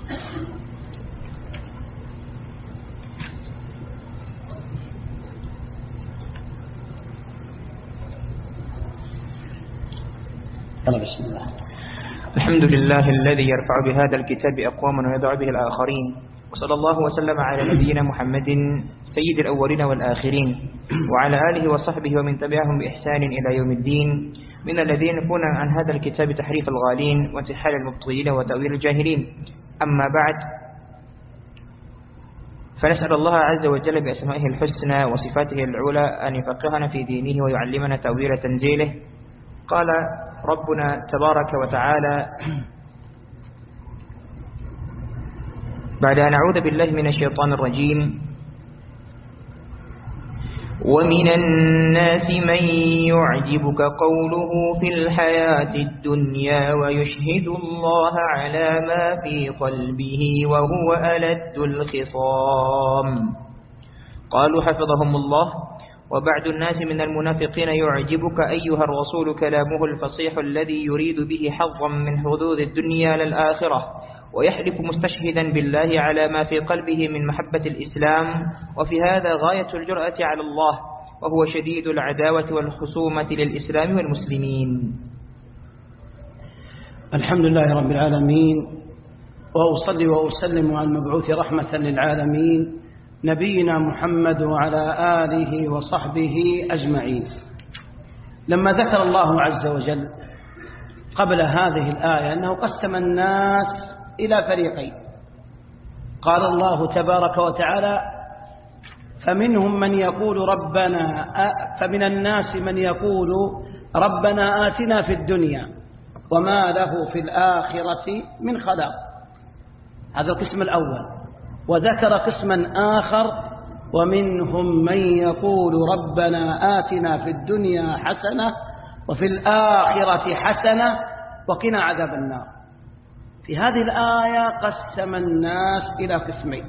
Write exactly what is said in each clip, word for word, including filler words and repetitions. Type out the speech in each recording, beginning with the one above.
بسم الله. الحمد لله الذي يرفع بهذا الكتاب أقواما ويضع به الآخرين، وصلى الله وسلم على نبينا محمد سيد الأولين والآخرين وعلى آله وصحبه ومن تبعهم بإحسان إلى يوم الدين، من الذين يكون عن هذا الكتاب تحريف الغالين وانتحال المبطلين وتأويل الجاهلين. أما بعد، فنسأل الله عز وجل بأسمائه الحسنى وصفاته العلى أن يفقهنا في دينه ويعلمنا تأويل تنزيله. قال ربنا تبارك وتعالى بعد أن أعوذ بالله من الشيطان الرجيم: ومن الناس من يعجبك قوله في الحياة الدنيا ويشهد الله على ما في قلبه وهو ألد الخصام. قالوا حفظهم الله: وبعد الناس من المنافقين يعجبك أيها الرسول كلامه الفصيح الذي يريد به حظا من حظوظ الدنيا للآخرة، ويحلف مستشهدا بالله على ما في قلبه من محبة الإسلام، وفي هذا غاية الجرأة على الله، وهو شديد العداوة والخصومة للإسلام والمسلمين. الحمد لله رب العالمين، وأصلي وأسلم على المبعوث رحمة للعالمين نبينا محمد وعلى آله وصحبه أجمعين. لما ذكر الله عز وجل قبل هذه الآية أنه قسم الناس إلى فريقين، قال الله تبارك وتعالى: فمنهم من يقول ربنا فمن الناس من يقول ربنا آتنا في الدنيا وما له في الآخرة من خلاق. هذا القسم الأول. وذكر قسما آخر: ومنهم من يقول ربنا آتنا في الدنيا حسنة وفي الآخرة حسنة وقنا عذاب النار. في هذه الآية قسم الناس إلى قسمين.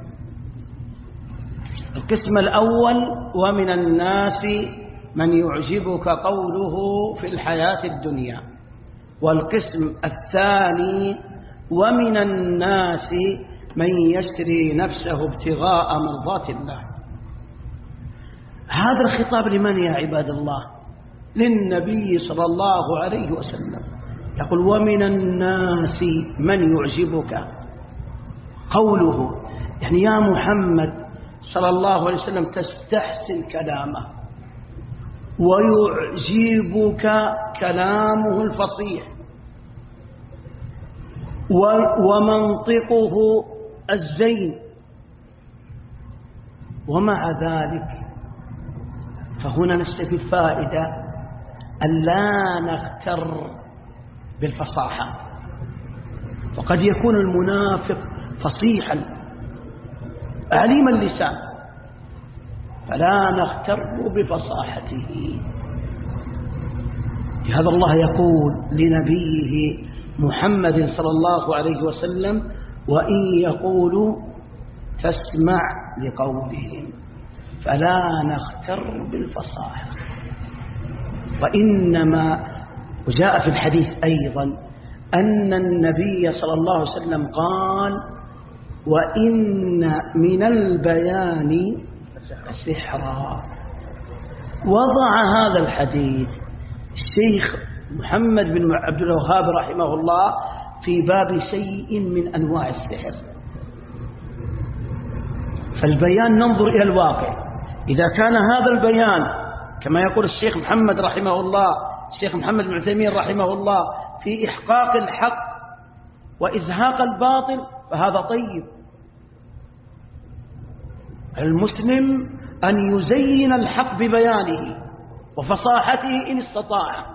القسم الأول: ومن الناس من يعجبك قوله في الحياة الدنيا. والقسم الثاني: ومن الناس من يشتري نفسه ابتغاء مرضات الله. هذا الخطاب لمن يا عباد الله؟ للنبي صلى الله عليه وسلم. يقول: ومن الناس من يعجبك قوله، يعني يا محمد صلى الله عليه وسلم تستحسن كلامه ويعجبك كلامه الفصيح ومنطقه الزين، ومع ذلك فهنا نستفيد فائدة أن لا نغتر بالفصاحة. وقد يكون المنافق فصيحا عليم اللسان، فلا نغتر بفصاحته. لهذا الله يقول لنبيه محمد صلى الله عليه وسلم: وإن يقولوا تسمع لقولهم فلا نغتر بالفصاحة. وإنما وجاء في الحديث أيضا أن النبي صلى الله عليه وسلم قال: وإن من البيان سحرا. وضع هذا الحديث الشيخ محمد بن عبد الوهاب رحمه الله في باب شيء من أنواع السحر. فالبيان ننظر إلى الواقع. إذا كان هذا البيان كما يقول الشيخ محمد رحمه الله الشيخ محمد بن عثيمين رحمه الله في إحقاق الحق وإزهاق الباطل فهذا طيب. المسلم أن يزين الحق ببيانه وفصاحته إن استطاع.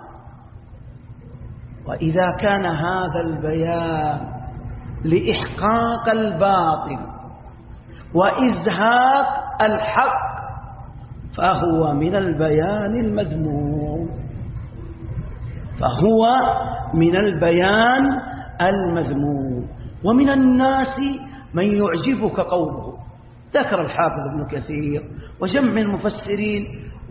وإذا كان هذا البيان لإحقاق الباطل وإزهاق الحق فهو من البيان المذموم فهو من البيان المذموم. ومن الناس من يعجبك قوله. ذكر الحافظ ابن كثير وجمع من المفسرين،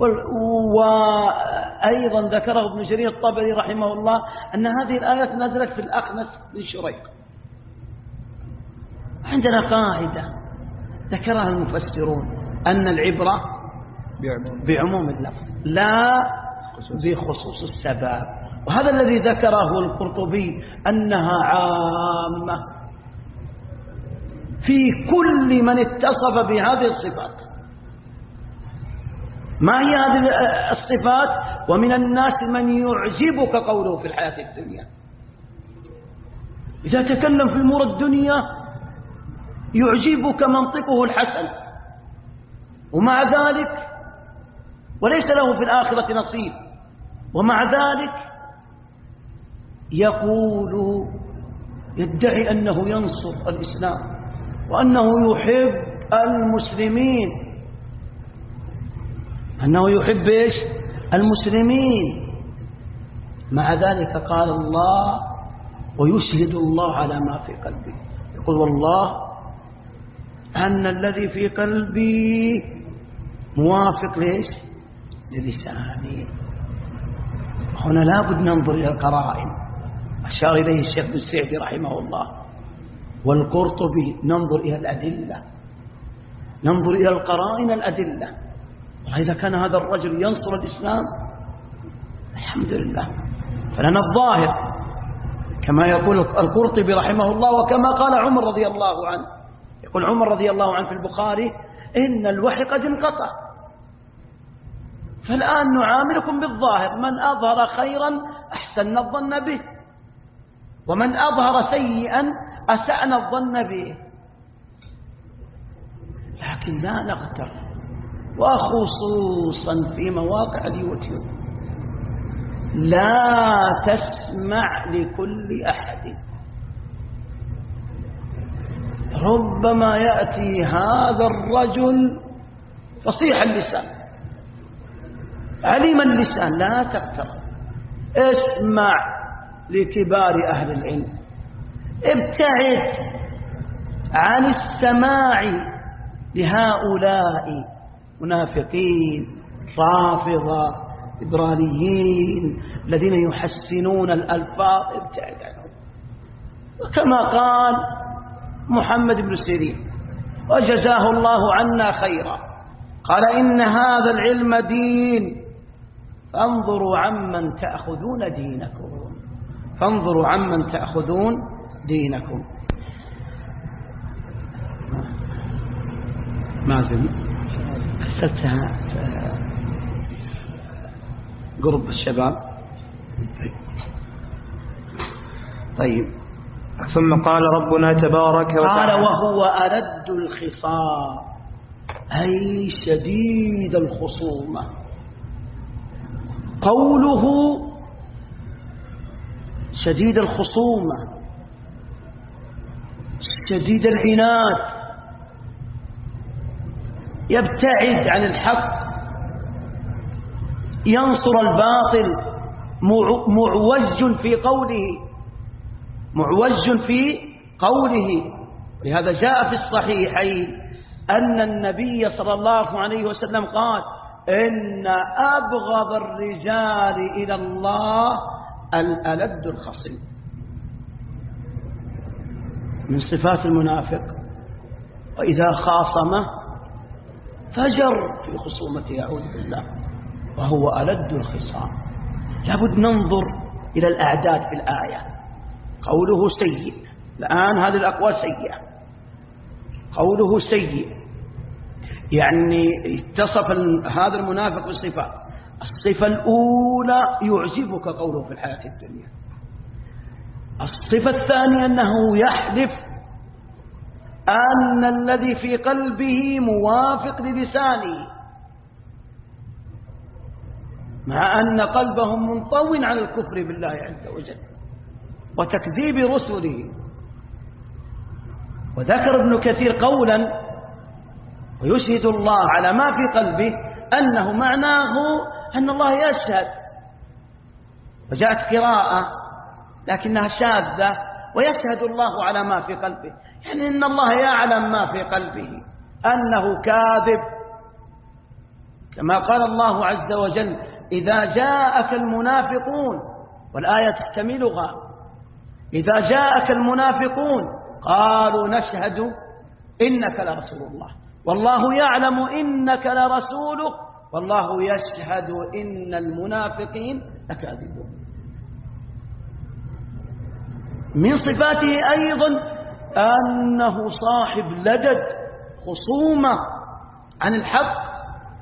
وأيضا ذكره ابن جرير الطبري رحمه الله أن هذه الآيات نزلت في الأخنس بن شريق. عندنا قاعدة ذكرها المفسرون أن العبرة بعموم اللفظ لا بخصوص السبب، وهذا الذي ذكره القرطبي أنها عامة في كل من اتصف بهذه الصفات. ما هي هذه الصفات؟ ومن الناس من يعجبك قوله في الحياة الدنيا، إذا تكلم في أمور الدنيا يعجبك منطقه الحسن، ومع ذلك وليس له في الآخرة نصيب، ومع ذلك يقول يدعي أنه ينصر الإسلام وأنه يحب المسلمين، أنه يحب إيش؟ المسلمين. مع ذلك قال الله ويشهد الله على ما في قلبي، يقول والله أن الذي في قلبي موافق ليش؟ للساني. هنا لابد ننظر إلى القرائن، أشار إليه الشيخ بن سعدي رحمه الله والقرطبي، ننظر إلى الأدلة، ننظر إلى القرائن الأدلة. وإذا كان هذا الرجل ينصر الإسلام الحمد لله، فلنا الظاهر كما يقول القرطبي رحمه الله، وكما قال عمر رضي الله عنه. يقول عمر رضي الله عنه في البخاري إن الوحي قد انقطع، فالآن نعاملكم بالظاهر، من أظهر خيرا أحسننا الظن به، ومن أظهر سيئا أسأنا الظن به، لكن لا نغتر، وخصوصا في مواقع اليوتيوب لا تسمع لكل أحد. ربما يأتي هذا الرجل فصيح اللسان عليم اللسان، لا تغتر، اسمع لكبار أهل العلم، ابتعد عن السماع لهؤلاء منافقين رافضة إبرانيين الذين يحسنون الألفاظ، ابتعد عنهم. وكما قال محمد بن سيرين وجزاه الله عنا خيرا، قال إن هذا العلم دين فانظروا عمن تأخذون دينكم، فانظروا عمن تأخذون دينكم. ما زلت كسرتها قرب الشباب. طيب، ثم قال ربنا تبارك وتعالى قال وهو ألد الخصام، أي شديد الخصومة. قوله شديد الخصومة شديد العناد، يبتعد عن الحق، ينصر الباطل، معوج في قوله، معوج في قوله. لهذا جاء في الصحيحين أن النبي صلى الله عليه وسلم قال إن أبغض الرجال إلى الله الألد الخصيم. من صفات المنافق وإذا خاصمه فجر في خصومته، أعوذ بالله، وهو ألد الخصام. لابد ننظر إلى الأعداد في الآية. قوله سيء، الآن هذه الأقوال سيئة، قوله سيء يعني اتصف هذا المنافق بالصفات. الصفة الأولى يعجبك قوله في الحياة الدنيا، الصفة الثانية أنه يحلف أن الذي في قلبه موافق للسانه، مع أن قلبهم منطوٍ على الكفر بالله عز وجل وتكذيب رسله. وذكر ابن كثير قولا ويشهد الله على ما في قلبه أنه معناه أن الله يشهد، وجاءت قراءة لكنها شاذة ويشهد الله على ما في قلبه، يعني أن الله يعلم ما في قلبه أنه كاذب، كما قال الله عز وجل إذا جاءك المنافقون، والآية تحتملها، إذا جاءك المنافقون قالوا نشهد إنك لرسول الله والله يعلم إنك لرسوله والله يشهد إن المنافقين لكاذبون. من صفاته أيضا أنه صاحب لدد، خصومة عن الحق،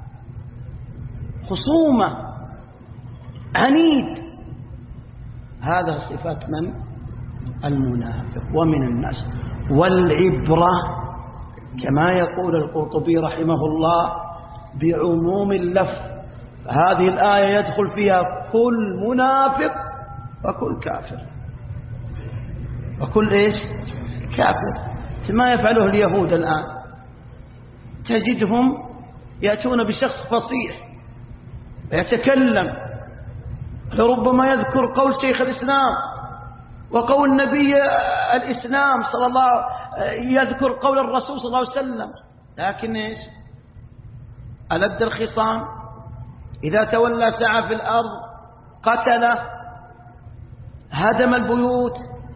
خصومة، عنيد. هذا صفات من؟ المنافق. ومن الناس والعبرة كما يقول القرطبي رحمه الله بعموم اللفظ، هذه الآية يدخل فيها كل منافق وكل كافر، وكل إيش؟ كافر. ما يفعله اليهود الآن، تجدهم يأتون بشخص فصيح يتكلم، لربما يذكر قول شيخ الإسلام وقول نبي الإسلام صلى الله، يذكر قول الرسول صلى الله عليه وسلم، لكن إيش؟ ألد الخصام، إذا تولى سعى في الأرض، قتل، هدم البيوت،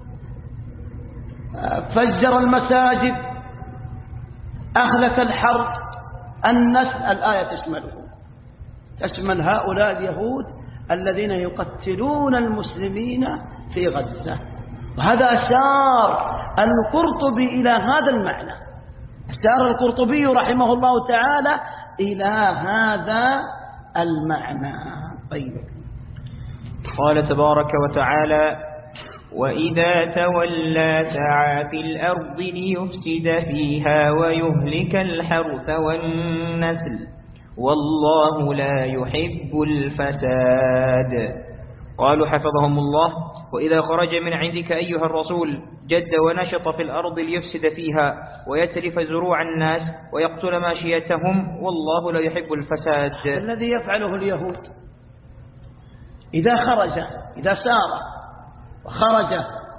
فجر المساجد، أهلك الحرب، النسل. الآية تشملهم، تشمل هؤلاء اليهود الذين يقتلون المسلمين في غزة. وهذا أشار القرطبي إلى هذا المعنى، أشار القرطبي رحمه الله تعالى إلى هذا المعنى. طيب، قال تبارك وتعالى: وإذا تولى سعى في الأرض ليفسد فيها ويهلك الحرث والنسل والله لا يحب الفساد. قالوا حفظهم الله: وإذا خرج من عندك أيها الرسول جد ونشط في الأرض ليفسد فيها ويتلف زروع الناس ويقتل ماشيتهم والله لا يحب الفساد. الذي يفعله اليهود إذا خرج، إذا سار وخرج،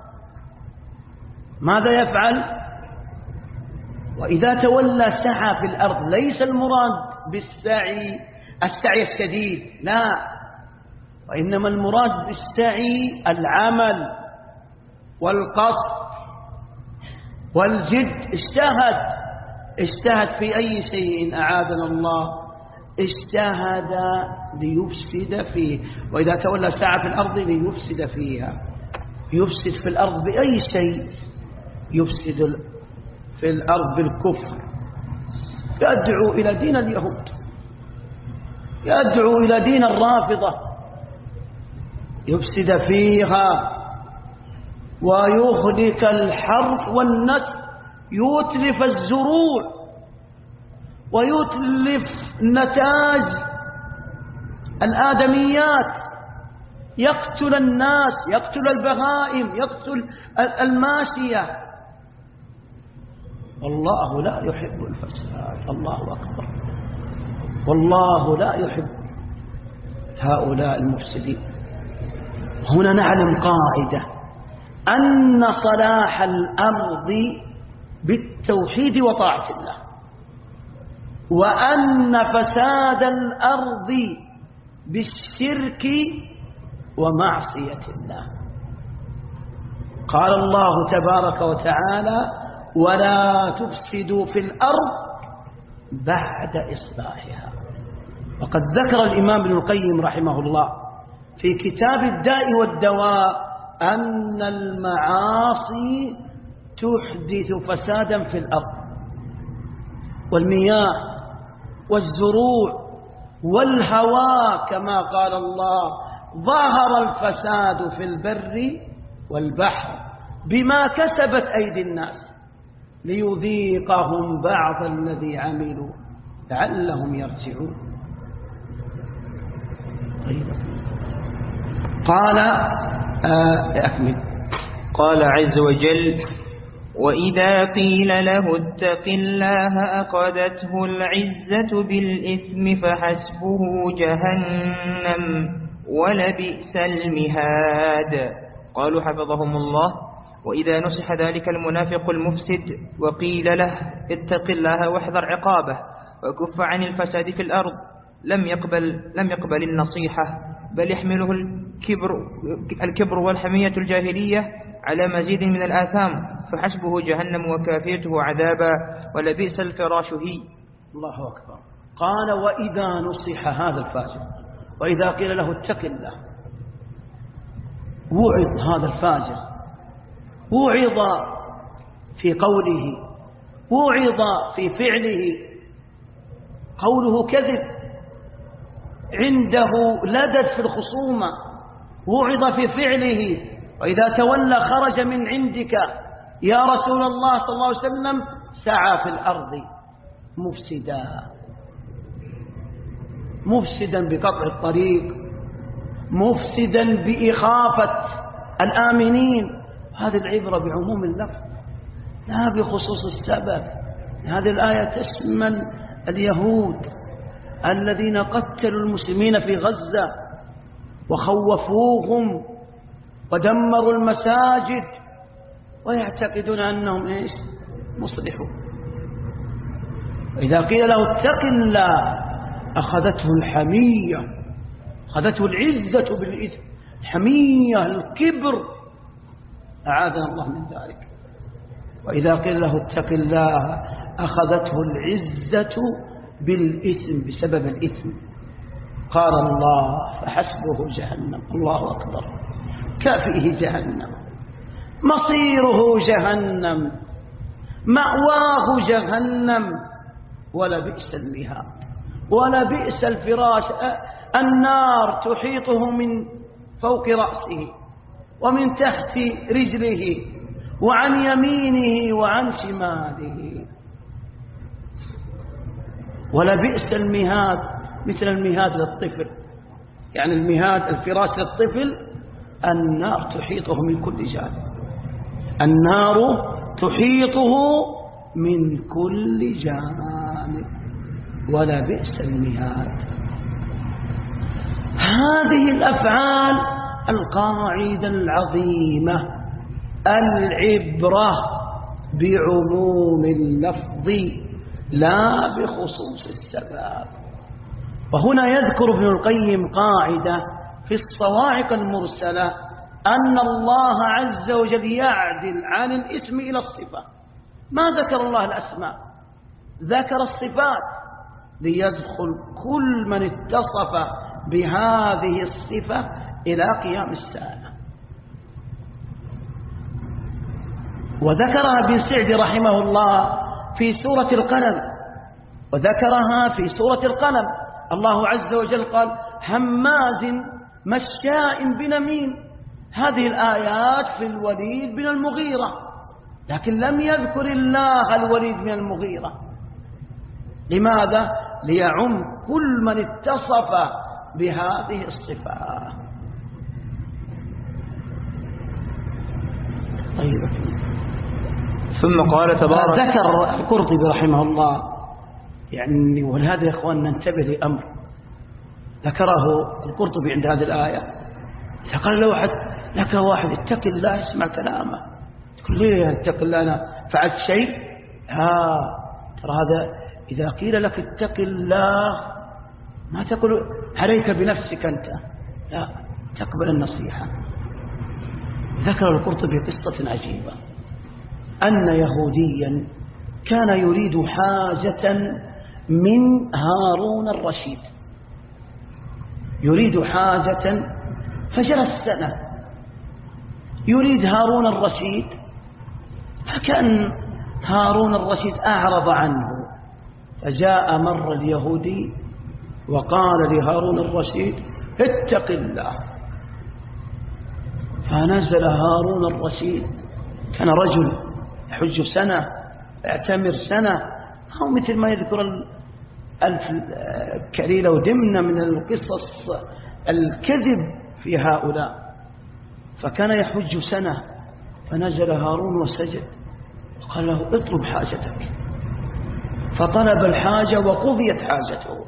ماذا يفعل؟ وإذا تولى سعى في الأرض، ليس المراد بالسعي السعي الشديد، لا، وإنما المراد بالسعي العمل والقصد والجد. اجتهد اجتهد في أي شيء أعاذنا الله، اجتهد ليفسد فيه. وإذا تولى سعى في الأرض ليفسد فيها، يفسد في الأرض بأي شيء، يفسد في الأرض بالكفر، يدعو إلى دين اليهود، يدعو إلى دين الرافضة، يفسد فيها ويهلك الحرث والنسل، يتلف الزروع ويتلف نتاج الآدميات، يقتل الناس، يقتل البهائم، يقتل الماشية. والله لا يحب الفساد. الله أكبر. والله لا يحب هؤلاء المفسدين. هنا نعلم قاعدة أن صلاح الأرض بالتوحيد وطاعة الله، وأن فساد الأرض بالشرك ومعصية الله. قال الله تبارك وتعالى: ولا تفسدوا في الأرض بعد إصلاحها. وقد ذكر الإمام ابن القيم رحمه الله في كتاب الداء والدواء أن المعاصي تحدث فسادا في الأرض، والمياه والزروع والهواء، كما قال الله: ظهر الفساد في البر والبحر بما كسبت أيدي الناس ليذيقهم بعض الذي عملوا لعلهم يرجعون. قال آه أكمل. قال عز وجل: وإذا قيل له اتق الله أخذته العزة بالإثم فحسبه جهنم ولبئس المهاد. قالوا حفظهم الله: وإذا نصح ذلك المنافق المفسد وقيل له اتق الله واحذر عقابه وكف عن الفساد في الأرض لم يقبل لم يقبل النصيحة، بل يحمله الكبر الكبر والحمية الجاهلية على مزيد من الآثام، فحسبه جهنم وكافيته عذابا ولبئس الفراش هي. الله أكبر. قال وإذا نصح هذا الفاجر، وإذا قيل له اتق الله، وعظ هذا الفاجر، وعظ في قوله، وعظ في فعله. قوله كذب، عنده لدد في الخصومة، وعظ في فعله. وإذا تولى خرج من عندك يا رسول الله صلى الله عليه وسلم سعى في الأرض مفسدا، مفسدا بقطع الطريق، مفسدا بإخافة الآمنين. هذه العبرة بعموم اللفظ لا بخصوص السبب. هذه الآية تشمل اليهود الذين قتلوا المسلمين في غزة وخوفوهم ودمروا المساجد ويعتقدون أنهم إيش مصلحون. وإذا قيل له اتق الله أخذته الحمية، أخذته العزة بالإثم، الحمية الكبر، أعاذنا الله من ذلك. وإذا قيل له اتق الله أخذته العزة بالإثم، بسبب الإثم. قال الله فحسبه جهنم. الله أكبر. كافئه جهنم، مصيره جهنم، مأواه جهنم، ولبئس المهاد، ولبئس الفراش. النار تحيطه من فوق رأسه ومن تحت رجله وعن يمينه وعن شماله. ولبئس المهاد، مثل المهاد للطفل، يعني المهاد الفراش للطفل. النار تحيطه من كل جانب، النار تحيطه من كل جانب، ولبئس المهاد. هذه الأفعال القاعدة العظيمة، العبرة بعموم اللفظ لا بخصوص السبب. وهنا يذكر ابن القيم قاعدة في الصواعق المرسلة، أن الله عز وجل يعدل عن الاسم إلى الصفة. ما ذكر الله الأسماء، ذكر الصفات، ليدخل كل من اتصف بهذه الصفة إلى قيام الساعة. وذكرها ابن سعد رحمه الله في سورة القلم، وذكرها في سورة القلم. الله عز وجل قال هماز مشاء بنميم. هذه الآيات في الوليد بن المغيرة، لكن لم يذكر الله الوليد بن المغيرة. لماذا؟ ليعم كل من اتصف بهذه الصفة. طيب. ثم قال تبارك. ذكر القرطبي رحمه الله، يعني ولهذا يا إخوان ننتبه لأمر ذكره القرطبي عند هذه الآية. إذا قال له واحد لك واحد اتق الله اسمع كلامه، تقول لي اتق الله أنا فعلت شيء؟ ها ترى هذا إذا قيل لك اتق الله ما تقول عليك بنفسك أنت، لا، تقبل النصيحة. ذكر القرطبي قصة عجيبة، أن يهوديا كان يريد حاجة من هارون الرشيد، يريد حاجة، فجرى السنة يريد هارون الرشيد، فكان هارون الرشيد أعرض عنه، فجاء مر اليهودي وقال لهارون الرشيد اتق الله. فنزل هارون الرشيد، كان رجل يحج سنة يعتمر سنة، أو مثل ما يذكر ألف كليلة ودمنة من القصص الكذب في هؤلاء. فكان يحج سنة، فنزل هارون وسجد، قال له اطلب حاجتك، فطلب الحاجة وقضيت حاجته.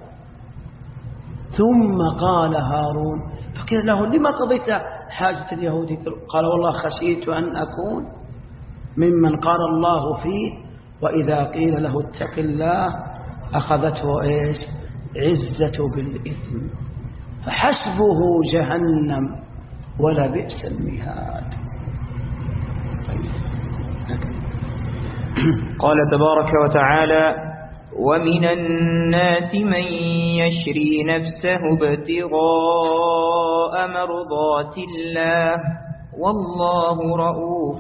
ثم قال هارون، فقيل له لما قضيت حاجة اليهودي؟ قال والله خشيت أن أكون ممن قال الله فيه وإذا قيل له اتق الله أخذته إيش؟ عزة بالإثم، فحسبه جهنم ولبئس المهاد. طيب. قال تبارك وتعالى: ومن الناس من يشري نفسه ابتغاء مرضات الله والله رؤوف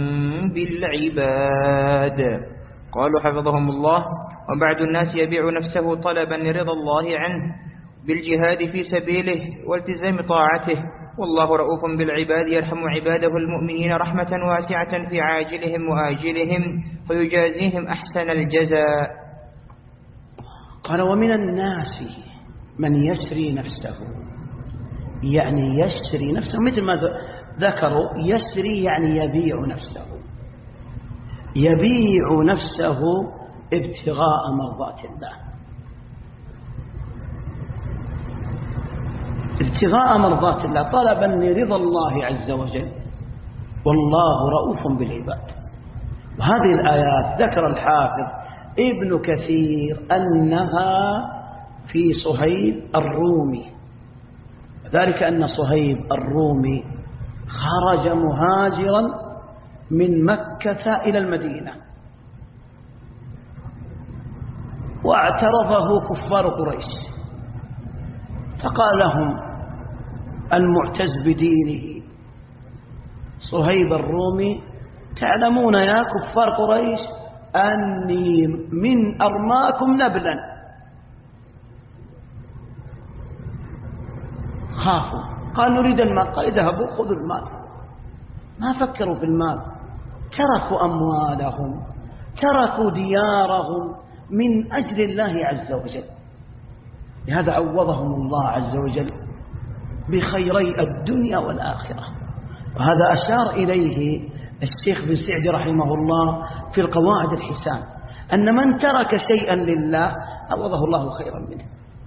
بالعباد. قالوا حفظهم الله: وبعض الناس يبيع نفسه طلبا لرضا الله عنه بالجهاد في سبيله والتزام طاعته، والله رؤوف بالعباد يرحم عباده المؤمنين رحمة واسعة في عاجلهم وآجلهم فيجازيهم أحسن الجزاء. قال: ومن الناس من يشري نفسه، يعني يشري نفسه مثل ما ذكروا، يشري يعني يبيع نفسه، يبيع نفسه ابتغاء مرضات الله، ابتغاء مرضات الله طلبا لرضا الله عز وجل، والله رؤوف بالعباد. وهذه الآيات ذكر الحافظ ابن كثير أنها في صهيب الرومي، ذلك أن صهيب الرومي خرج مهاجرا من مكة إلى المدينة، واعترضه كفار قريش، فقال لهم المعتز بدينه صهيب الرومي: تعلمون يا كفار قريش أني من أرماكم نبلا. خافوا، قال: نريد المال. قال: اذهبوا خذوا المال. ما فكروا في المال، تركوا أموالهم، تركوا ديارهم من أجل الله عز وجل. لهذا عوضهم الله عز وجل بخيري الدنيا والآخرة. وهذا أشار إليه الشيخ بن سعدي رحمه الله في القواعد الحسان، أن من ترك شيئا لله عوضه الله خيرا منه.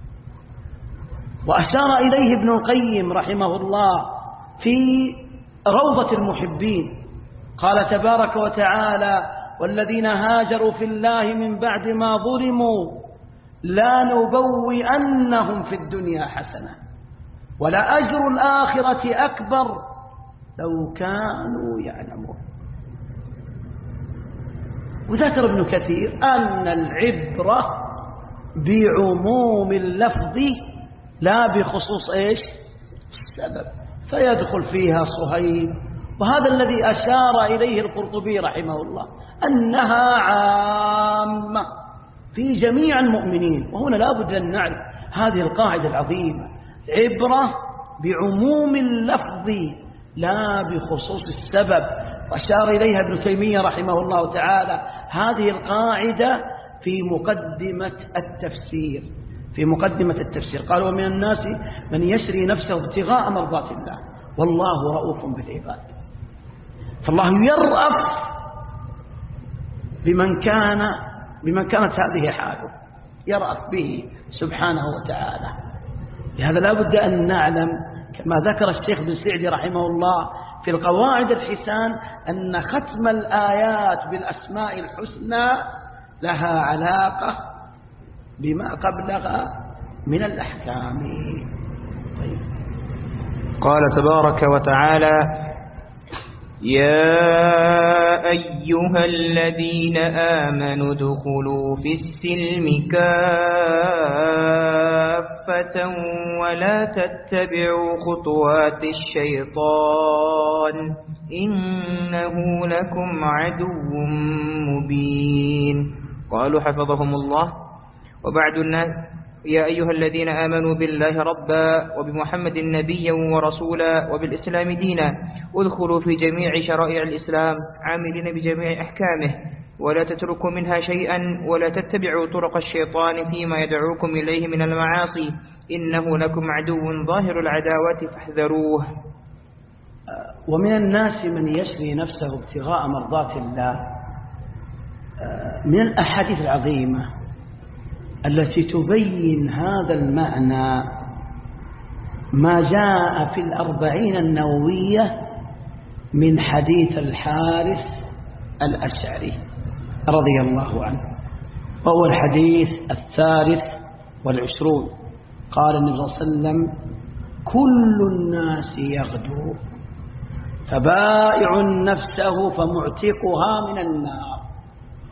وأشار إليه ابن القيم رحمه الله في روضة المحبين، قال تبارك وتعالى: والذين هاجروا في الله من بعد ما ظلموا لا نبوئنهم في الدنيا حسنة ولأجر الآخرة أكبر لو كانوا يعلمون. وذكر ابن كثير أن العبرة بعموم اللفظ لا بخصوص إيش السبب، فيدخل فيها صهيب. وهذا الذي أشار إليه القرطبي رحمه الله، أنها عامة في جميع المؤمنين. وهنا لا بد أن نعرف هذه القاعدة العظيمة: عبرة بعموم اللفظ لا بخصوص السبب. وأشار إليها ابن تيمية رحمه الله تعالى هذه القاعدة في مقدمة التفسير في مقدمة التفسير قال: ومن الناس من يشري نفسه ابتغاء مرضات الله والله رؤوف بالعباد. فالله يرأف بمن كان بمن كانت هذه حاله، يرأف به سبحانه وتعالى. لهذا لا بد أن نعلم كما ذكر الشيخ بن سعدي رحمه الله في القواعد الحسان أن ختم الآيات بالأسماء الحسنى لها علاقة بما قبلها من الأحكام. طيب. قال تبارك وتعالى: يا أيها الذين آمنوا ادخلوا في السلم كافة ولا تتبعوا خطوات الشيطان إنه لكم عدو مبين. قالوا حفظهم الله: وبعد الناس: يا أيها الذين آمنوا بالله ربا وبمحمد نبيا ورسولا وبالإسلام دينا ادخلوا في جميع شرائع الإسلام عاملين بجميع أحكامه ولا تتركوا منها شيئا ولا تتبعوا طرق الشيطان فيما يدعوكم إليه من المعاصي إنه لكم عدو ظاهر العداوة فاحذروه. ومن الناس من يشري نفسه ابتغاء مرضات الله. من الأحاديث العظيمة التي تبين هذا المعنى ما جاء في الأربعين النووية من حديث الحارث الأشعري رضي الله عنه، وهو الحديث الثالث والعشرون. قال النبي صلى الله عليه وسلم: كل الناس يغدو فبائع نفسه فمعتقها من النار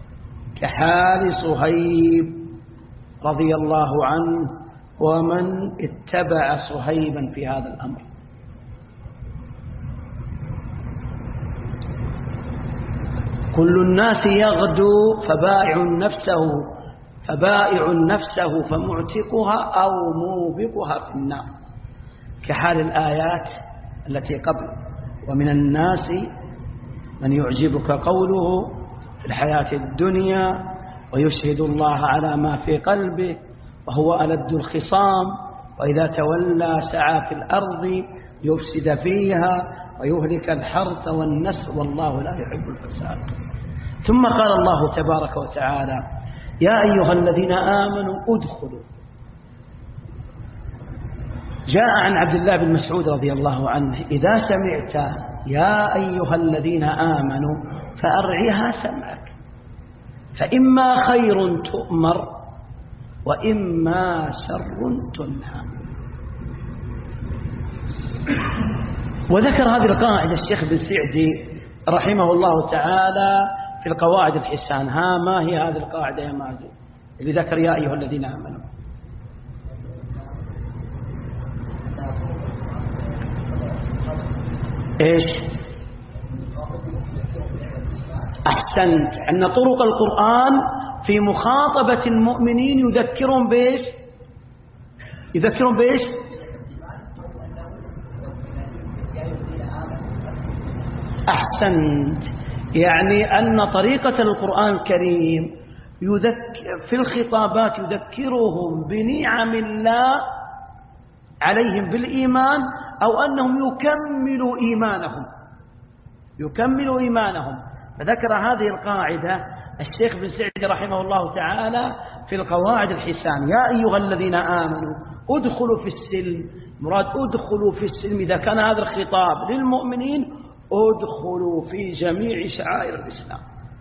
كحال صهيب رضي الله عنه ومن اتبع صهيبا في هذا الأمر. كل الناس يغدو فبائع نفسه فبائع نفسه فمعتقها أو موبقها في النار، كحال الآيات التي قبل: ومن الناس من يعجبك قوله في الحياة الدنيا ويشهد الله على ما في قلبه وهو ألد الخصام وإذا تولى سعى في الأرض يفسد فيها ويهلك الحرث والنسل والله لا يحب الفساد. ثم قال الله تبارك وتعالى: يا أيها الذين آمنوا ادخلوا. جاء عن عبد الله بن مسعود رضي الله عنه: إذا سمعت يا أيها الذين آمنوا فأرعها سمعك، فإما خير تؤمر وإما شر تنهى. وذكر هذه القاعدة الشيخ بن سعدي رحمه الله تعالى في القواعد الحسان. ها ما هي هذه القاعدة يا مازن اللي ذكر يا أيها الذين آمنوا؟ إيش؟ أحسنت. أن طرق القرآن في مخاطبة المؤمنين يذكرهم بإيش؟ يذكرهم بإيش؟ أحسنت. يعني أن طريقة القرآن الكريم يذكر في الخطابات يذكرهم بنعم الله عليهم بالإيمان، أو أنهم يكملوا إيمانهم يكملوا إيمانهم فذكر هذه القاعدة الشيخ بن سعد رحمه الله تعالى في القواعد الحسان: يا أيها الذين آمنوا ادخلوا في السلم. مراد ادخلوا في السلم إذا كان هذا الخطاب للمؤمنين، ادخلوا في جميع شعائر الإسلام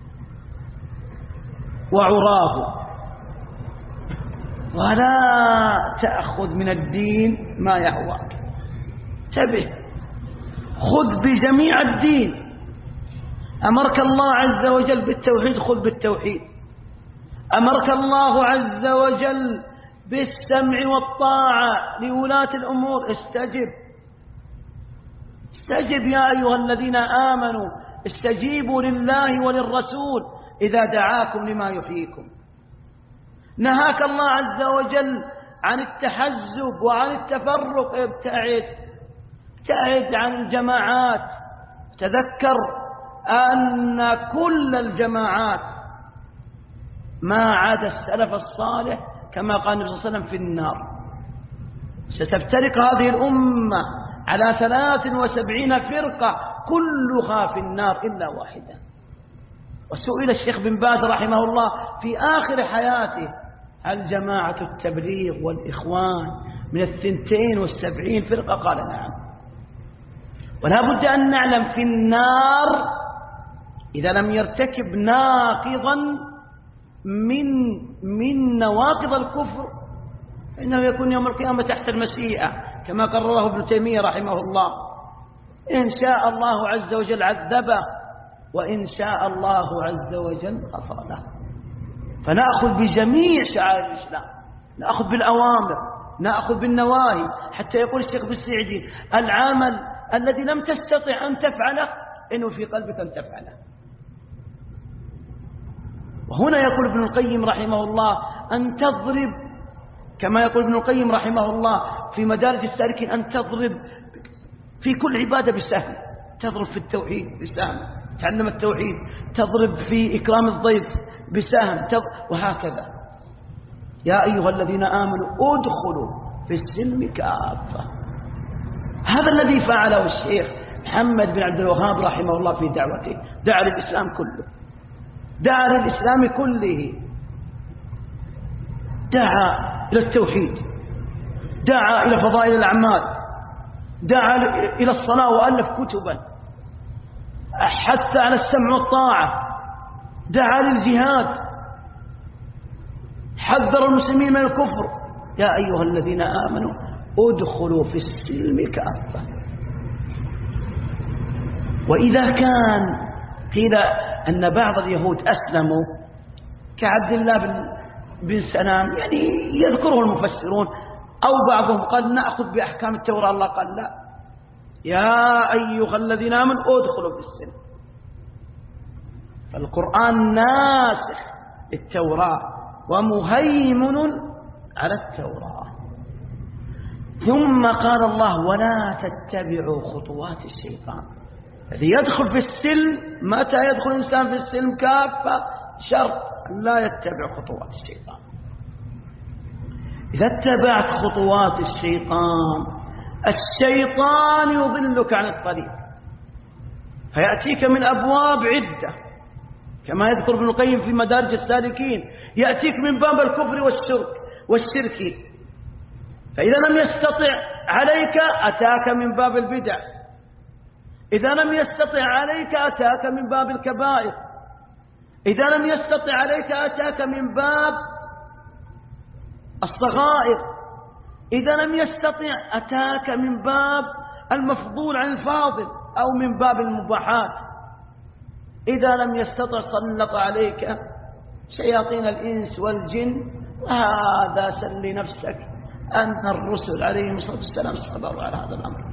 وعراه، ولا تأخذ من الدين ما يهواك. انتبه، خذ بجميع الدين. أمرك الله عز وجل بالتوحيد، خذ بالتوحيد. أمرك الله عز وجل بالسمع والطاعة لولاة الأمور، استجب استجب يا أيها الذين آمنوا استجيبوا لله وللرسول إذا دعاكم لما يحييكم. نهاك الله عز وجل عن التحزب وعن التفرق، ابتعد ابتعد عن الجماعات. تذكر أن كل الجماعات ما عدا السلف الصالح كما قال النبي صلى الله عليه وسلم في النار. ستفترق هذه الأمة على ثلاث وسبعين فرقة كلها في النار إلا واحدة. وسئل الشيخ بن باز رحمه الله في آخر حياته: هل جماعة التبليغ والإخوان من الثنتين والسبعين فرقة؟ قال نعم. ولا بد أن نعلم في النار إذا لم يرتكب ناقضا من من نواقض الكفر فإنه يكون يوم القيامة تحت المشيئة كما قرره ابن تيمية رحمه الله. إن شاء الله عز وجل عذبه، وإن شاء الله عز وجل غفر له. فنأخذ بجميع شعائر الإسلام، نأخذ بالأوامر، نأخذ بالنواهي، حتى يقول الشيخ بالسعدي: العمل الذي لم تستطع أن تفعله إنه في قلبك أن تفعله. وهنا يقول ابن القيم رحمه الله: أن تضرب، كما يقول ابن القيم رحمه الله في مدارج السالكين، أن تضرب في كل عبادة بسهم. تضرب في التوحيد بسهم، تعلم التوحيد. تضرب في إكرام الضيف بسهم، وهكذا. يا أيها الذين آمنوا ادخلوا في السلم كافة. هذا الذي فعله الشيخ محمد بن عبد الوهاب رحمه الله في دعوته. دعا للإسلام كله، دعا للإسلام كله، دعا إلى التوحيد، دعا إلى فضائل الأعمال، دعا إلى الصلاة وألف كتبا، حتى على السمع والطاعة، دعا للجهاد، حذر المسلمين من الكفر. يا أيها الذين آمنوا ادخلوا في السلم كافة. وإذا كان قيل أن بعض اليهود أسلموا كعبد الله بن, بن سنان، يعني يذكره المفسرون، أو بعضهم قال نأخذ بأحكام التوراة. الله قال لا، يا أيها الذين آمنوا ادخلوا في السلم. فالقرآن ناسخ التوراة ومهيمن على التوراة. ثم قال الله ولا تتبعوا خطوات الشيطان. الذي يدخل في السلم، متى يدخل الإنسان في السلم كافة؟ شرط لا يتبع خطوات الشيطان. إذا اتبعت خطوات الشيطان، الشيطان يضلك عن الطريق، فيأتيك من أبواب عدة، كما يذكر ابن القيم في مدارج السالكين، يأتيك من باب الكفر والشرك والشرك، فإذا لم يستطع عليك أتاك من باب البدع، إذا لم يستطع عليك أتاك من باب الكبائر، إذا لم يستطع عليك أتاك من باب الصغائر، إذا لم يستطع أتاك من باب المفضول عن الفاضل أو من باب المباحات، إذا لم يستطع سلط عليك شياطين الإنس والجن. وهذا سل لنفسك أن الرسل عليهم الصلاة والسلام صبروا على هذا الأمر.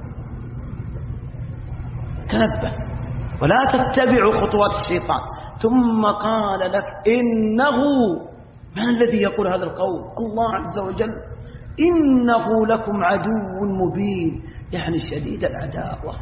تنبه ولا تتبعوا خطوات الشيطان. ثم قال لك إنه، من الذي يقول هذا القول؟ الله عز وجل. إنه لكم عدو مبين، يعني شديد العداوة.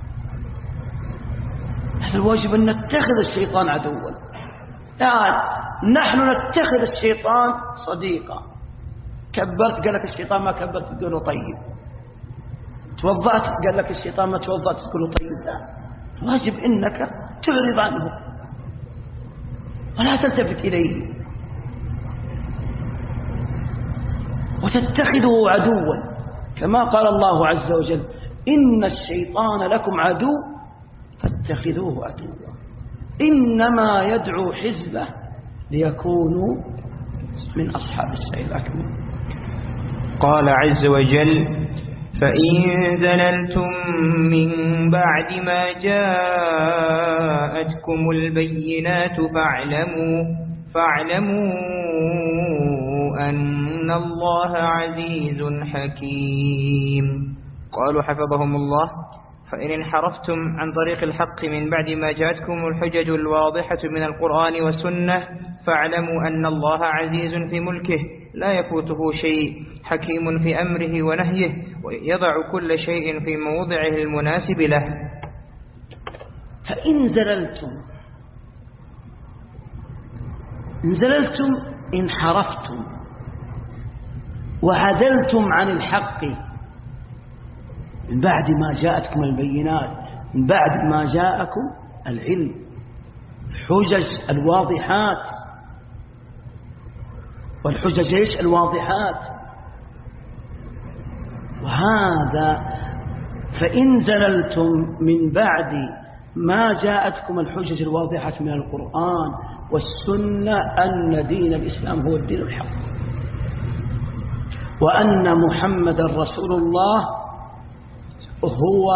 نحن الواجب أن نتخذ الشيطان عدوا، يعني نحن نتخذ الشيطان صديقا. كبرت قال لك الشيطان ما كبرت تقول له طيب، توضأت قال لك الشيطان ما توضأت تقول له طيب. لا، واجب إنك تعرض عنه ولا تلتفت إليه وتتخذه عدوا، كما قال الله عز وجل إن الشيطان لكم عدو فاتخذوه عدوا إنما يدعو حزبه ليكونوا من أصحاب السعير. قال عز وجل فإن زللتم من بعد ما جاءتكم البينات فاعلموا فاعلموا أن الله عزيز حكيم. قالوا حفظهم الله فإن انحرفتم عن طريق الحق من بعد ما جاءتكم الحجج الواضحة من القرآن والسنة فاعلموا أن الله عزيز في ملكه لا يفوته شيء، حكيم في أمره ونهيه، ويضع كل شيء في موضعه المناسب له. فإن زللتم، إن زللتم انحرفتم وعدلتم عن الحق من بعد ما جاءتكم البينات، من بعد ما جاءكم العلم، الحجج الواضحات، والحجج ايش؟ الواضحات. وهذا فإن زللتم من بعد ما جاءتكم الحجج الواضحة من القرآن والسنة أن دين الإسلام هو الدين الحق، وأن محمد رسول الله هو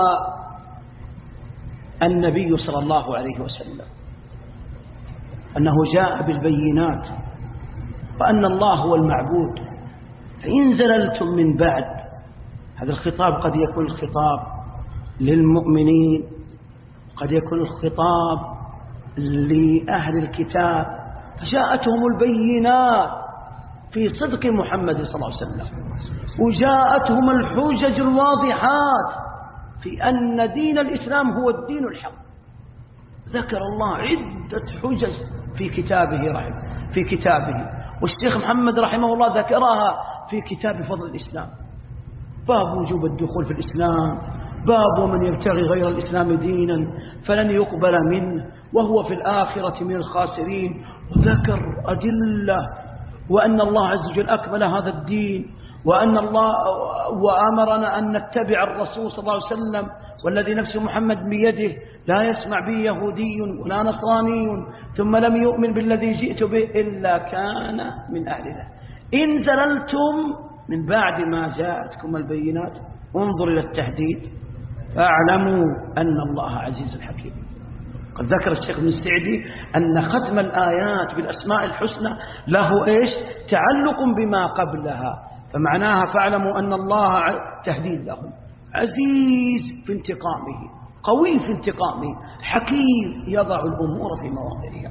النبي صلى الله عليه وسلم، أنه جاء بالبينات، وأن الله هو المعبود. فإن زللتم من بعد، هذا الخطاب قد يكون الخطاب للمؤمنين، قد يكون الخطاب لأهل الكتاب، فجاءتهم البينات في صدق محمد صلى الله عليه وسلم، وجاءتهم الحجج الواضحات في أن دين الإسلام هو الدين الحق. ذكر الله عدة حجج في كتابه رحمه في كتابه والشيخ محمد رحمه الله ذكرها في كتاب فضل الإسلام، باب وجوب الدخول في الإسلام، باب ومن يبتغي غير الإسلام دينا فلن يقبل منه وهو في الآخرة من الخاسرين، وذكر أدلة وأن الله عز وجل أكمل هذا الدين، وأن الله وأمرنا أن نتبع الرسول صلى الله عليه وسلم، والذي نفس محمد بيده لا يسمع به يهودي ولا نصراني ثم لم يؤمن بالذي جئت به إلا كان من أهلنا. إن زللتم من بعد ما جاءتكم البينات، انظر إلى التحديد، فاعلموا أن الله عزيز حكيم. قد ذكر الشيخ ابن السعدي أن ختم الآيات بالأسماء الحسنى له إيش تعلق بما قبلها، فمعناها فاعلموا أن الله تهديد لهم، عزيز في انتقامه، قوي في انتقامه، حكيم يضع الأمور في مواضعها.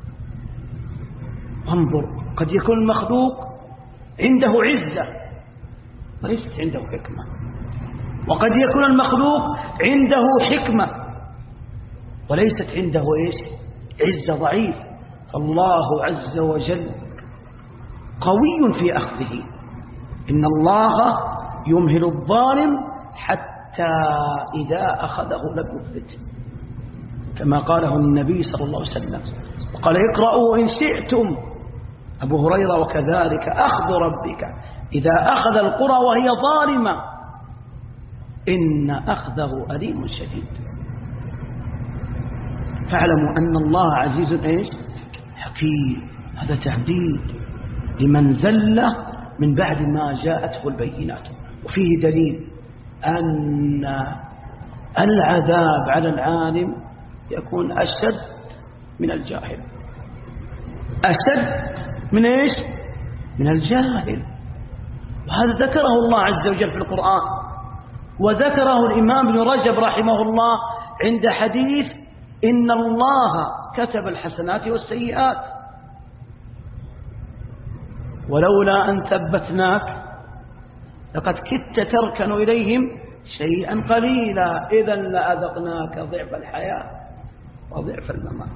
انظر، قد يكون المخلوق عنده عزة وليست عنده حكمة، وقد يكون المخلوق عنده حكمة وليست عنده إيش عزة، ضعيف. فالله عز وجل قوي في أخذه، إن الله يمهل الظالم حتى إذا أخذه لم يفلت، كما قاله النبي صلى الله عليه وسلم، وقال اقرأوا إن شئتم أبو هريرة وكذلك أخذ ربك إذا أخذ القرى وهي ظالمة إن أخذه أليم شديد. فاعلموا أن الله عزيز إيش حكيم. هذا تهديد لمن زل من بعد ما جاءته البينات. وفيه دليل أن العذاب على العالم يكون أشد من الجاهل، أشد من إيش من الجاهل. وهذا ذكره الله عز وجل في القرآن، وذكره الإمام ابن رجب رحمه الله عند حديث إن الله كتب الحسنات والسيئات ولولا أن ثبتناك لقد كدت تركن إليهم شيئا قليلا إذا لأذقناك ضعف الحياة وضعف الممات.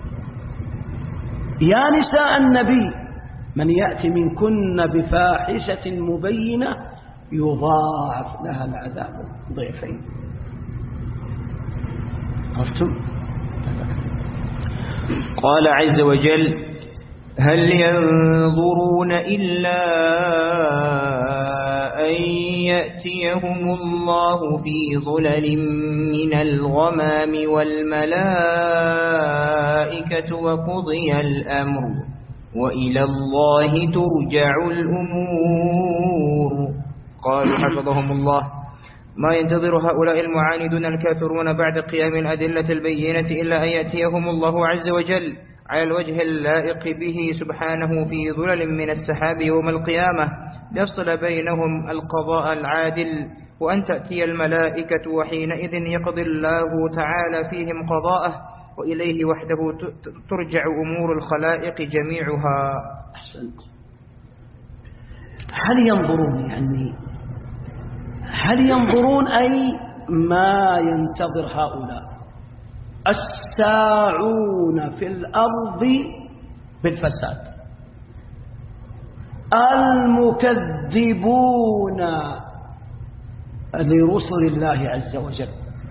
يا نساء النبي من يأتي منكن بفاحشة مبينة يضاعف لها العذاب ضعفين. عرفتم؟ قال عز وجل هل ينظرون إلا أن يأتيهم الله في ظلل من الغمام والملائكة وقضي الأمر وإلى الله ترجع الأمور. قال حفظهم الله ما ينتظر هؤلاء المعاندون الكافرون بعد قيام الأدلة البينة إلا أن يأتيهم الله عز وجل على الوجه اللائق به سبحانه في ظلل من السحاب يوم القيامة يفصل بينهم القضاء العادل، وأن تأتي الملائكة وحينئذ يقضي الله تعالى فيهم قضاءه وإليه وحده ترجع أمور الخلائق جميعها. أحسنت. هل ينظرون يعني هل ينظرون أي ما ينتظر هؤلاء الساعون في الأرض بالفساد المكذبون لرسل الله عز وجل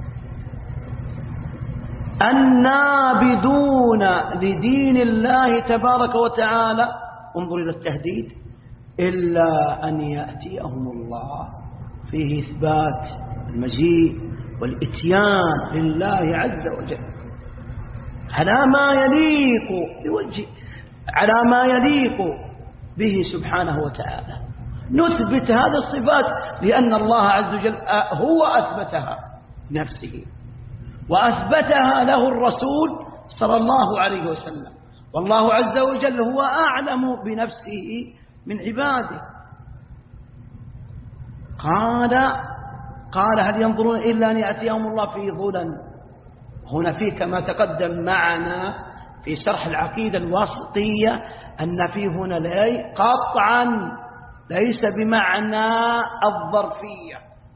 النابذون لدين الله تبارك وتعالى. انظر إلى التهديد إلا أن يأتيهم الله، فيه إثبات المجيء والإتيان لله عز وجل على ما يليق بوجه على ما يليق به سبحانه وتعالى. نثبت هذه الصفات لأن الله عز وجل هو أثبتها نفسه وأثبتها له الرسول صلى الله عليه وسلم، والله عز وجل هو أعلم بنفسه من عباده. قال قال هل ينظرون إلا أن يأتيهم الله في ظلل. هنا فيه كما تقدم معنا في شرح العقيدة الواسطية أن فيه هنا لي قطعا ليس بمعنى الظرفية،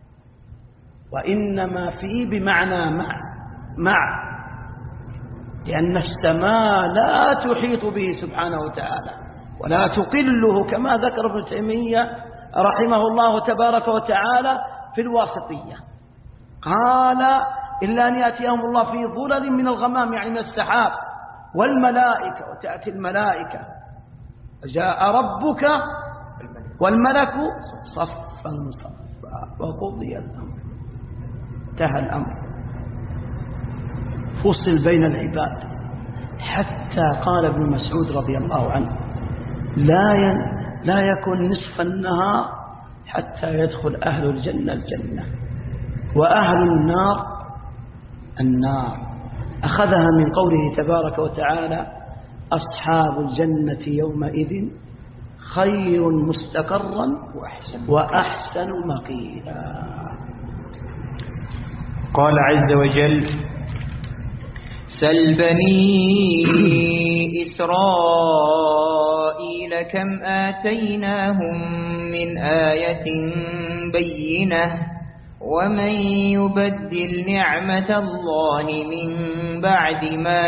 وإنما فيه بمعنى مع مع لأن السماء لا تحيط به سبحانه وتعالى ولا تقله كما ذكر ابن تيمية رحمه الله تبارك وتعالى في الواسطية. قال إلا أن يأتيهم الله في ظلل من الغمام يعني من السحاب والملائكة، وتأتي الملائكة جاء ربك والملك صفا صفا وقضي الأمر، انتهى الأمر، فصل بين العباد. حتى قال ابن مسعود رضي الله عنه لا ين لا يكون نصف النهار حتى يدخل أهل الجنة الجنة وأهل النار النار. أخذها من قوله تبارك وتعالى أصحاب الجنة يومئذ خير مستقرا وأحسن, وأحسن مقيلا. قال عز وجل سل بني إسرائيل كم آتيناهم من آية بينة ومن يبدل نعمة الله من بعد ما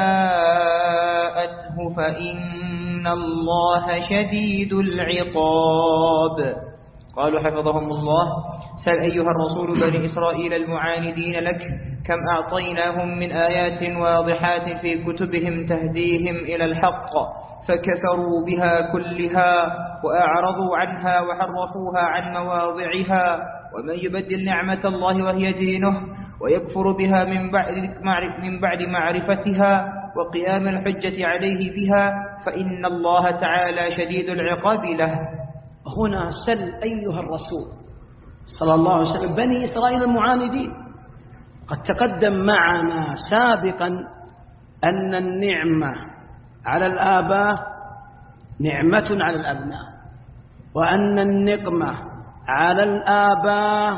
جاءته فإن الله شديد العقاب. قالوا حفظهم الله سل أيها الرسول بني إسرائيل المعاندين لك كم أعطيناهم من آيات واضحات في كتبهم تهديهم إلى الحق فكفروا بها كلها وأعرضوا عنها وحرفوها عن مواضعها ومن يبدل نعمة الله وهي دينه ويكفر بها من بعد من بعد معرفتها وقيام الحجة عليه بها فإن الله تعالى شديد العقاب له. هنا سل أيها الرسول صلى الله عليه وسلم بني إسرائيل المعاندين. قد تقدم معنا سابقا أن النعمة على الآباء نعمة على الأبناء، وأن النقمة على الآباء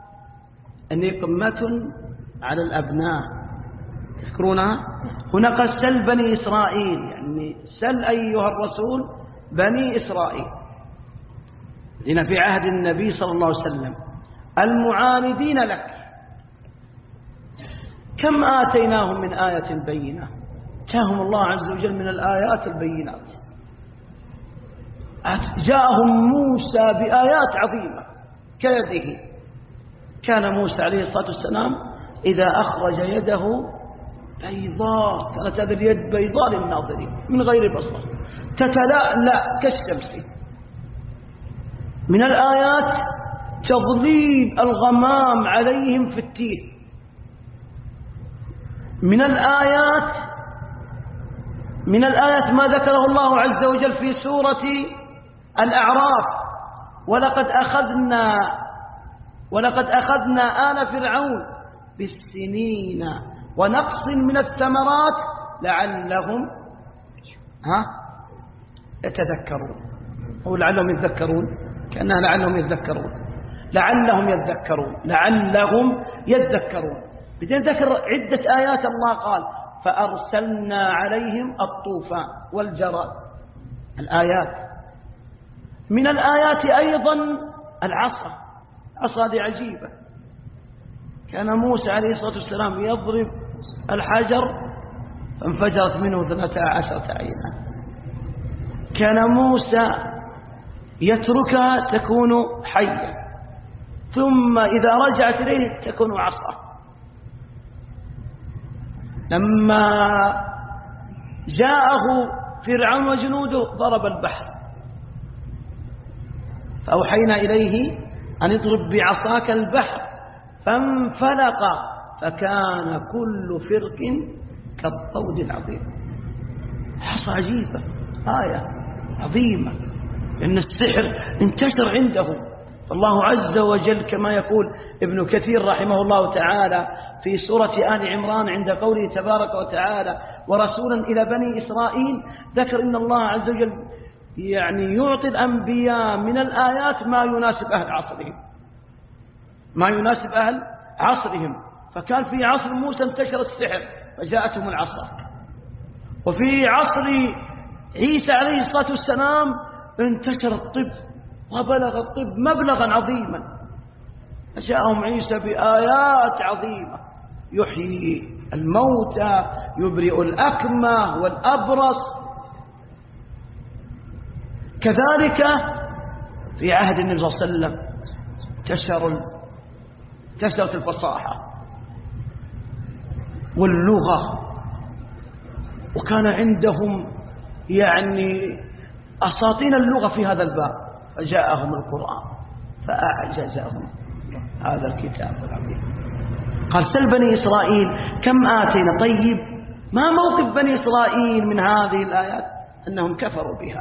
نقمة على الأبناء. تذكرونها؟ هنا قال سل بني إسرائيل، يعني سل أيها الرسول بني إسرائيل لنا في عهد النبي صلى الله عليه وسلم المعاندين لك كم آتيناهم من آية بينة. جاءهم الله عز وجل من الآيات البينات، جاءهم موسى بآيات عظيمة كيده. كان موسى عليه الصلاة والسلام إذا أخرج يده بيضاء، كانت هذه اليد بيضاء للناظرين من غير بصر تتلألأ كالشمس. من الآيات تضليل الغمام عليهم في التيه. من الآيات من الآيات ما ذكره الله عز وجل في سورة الأعراف ولقد أخذنا ولقد أخذنا آل فرعون بالسنين ونقص من الثمرات لعلهم ها يتذكرون أو لعلهم يتذكرون كأنها لعلهم يتذكرون لعلهم يتذكرون لعلهم يتذكرون بدين ذكر عدة آيات. الله قال فأرسلنا عليهم الطوفان والجراد. الآيات من الآيات أيضا العصا. العصا دي عجيبة. كان موسى عليه الصلاة والسلام يضرب الحجر فانفجرت منه اثنتا عشرة عينا. كان موسى يتركها تكون حية ثم إذا رجعت إليه تكون عصا. لما جاءه فرعون وجنوده ضرب البحر فأوحينا إليه أن اضرب بعصاك البحر فانفلق فكان كل فرق كالطود العظيم. حصى عجيبة، آية عظيمة، لأن السحر انتشر عندهم. الله عز وجل كما يقول ابن كثير رحمه الله تعالى في سورة آل عمران عند قوله تبارك وتعالى ورسولا إلى بني إسرائيل، ذكر إن الله عز وجل يعني يعطي الأنبياء من الآيات ما يناسب أهل عصرهم ما يناسب أهل عصرهم. فكان في عصر موسى انتشر السحر فجاءتهم العصا، وفي عصر عيسى عليه الصلاة والسلام انتشر الطب وبلغ الطب مبلغا عظيما. فجاءهم عيسى بآيات عظيمة يحيي الموتى يبرئ الأكمه والأبرص. كذلك في عهد النبي صلى الله عليه وسلم انتشر انتشرت الفصاحة واللغة، وكان عندهم يعني أساطين اللغة في هذا الباب. فجاءهم القرآن فأعجزهم هذا الكتاب العظيم. قال سل بني إسرائيل كم آتينا. طيب ما موقف بني إسرائيل من هذه الآيات؟ أنهم كفروا بها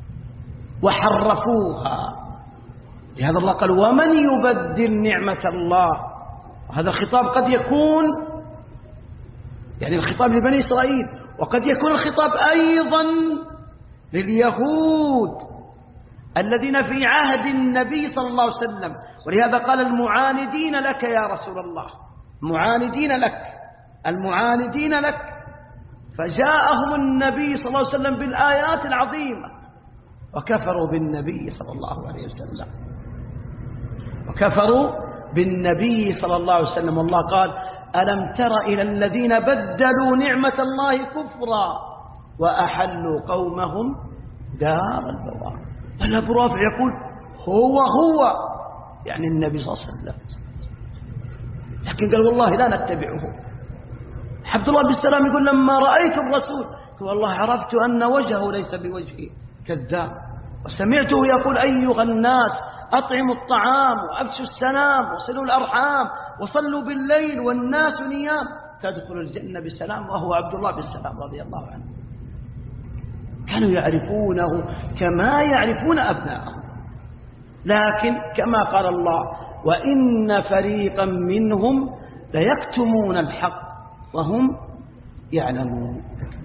وحرفوها. لهذا الله قال ومن يبدل نعمة الله. هذا الخطاب قد يكون يعني الخطاب لبني إسرائيل، وقد يكون الخطاب أيضا لليهود الذين في عهد النبي صلى الله عليه وسلم. ولهذا قال المعاندين لك يا رسول الله، المعاندين لك المعاندين لك فجاءهم النبي صلى الله عليه وسلم بالآيات العظيمة وكفروا بالنبي صلى الله عليه وسلم وكفروا بالنبي صلى الله عليه وسلم. والله قال ألم تر إلى الذين بدلوا نعمة الله كفرا وأحلوا قومهم دار البوار. الأبو رافع يقول هو هو يعني النبي صلى الله عليه وسلم، لكن قال والله لا نتبعه. عبد الله بن سلام يقول لما رأيت الرسول والله عرفت أن وجهه ليس بوجهي كذاب، وسمعته يقول أيها الناس أطعموا الطعام وأبشوا السلام وصلوا الأرحام وصلوا بالليل والناس نيام تدخل الجنة بسلام، وهو عبد الله بن سلام رضي الله عنه. كانوا يعرفونه كما يعرفون أبناءهم، لكن كما قال الله وإن فريقا منهم ليكتمون الحق وهم يعلمون.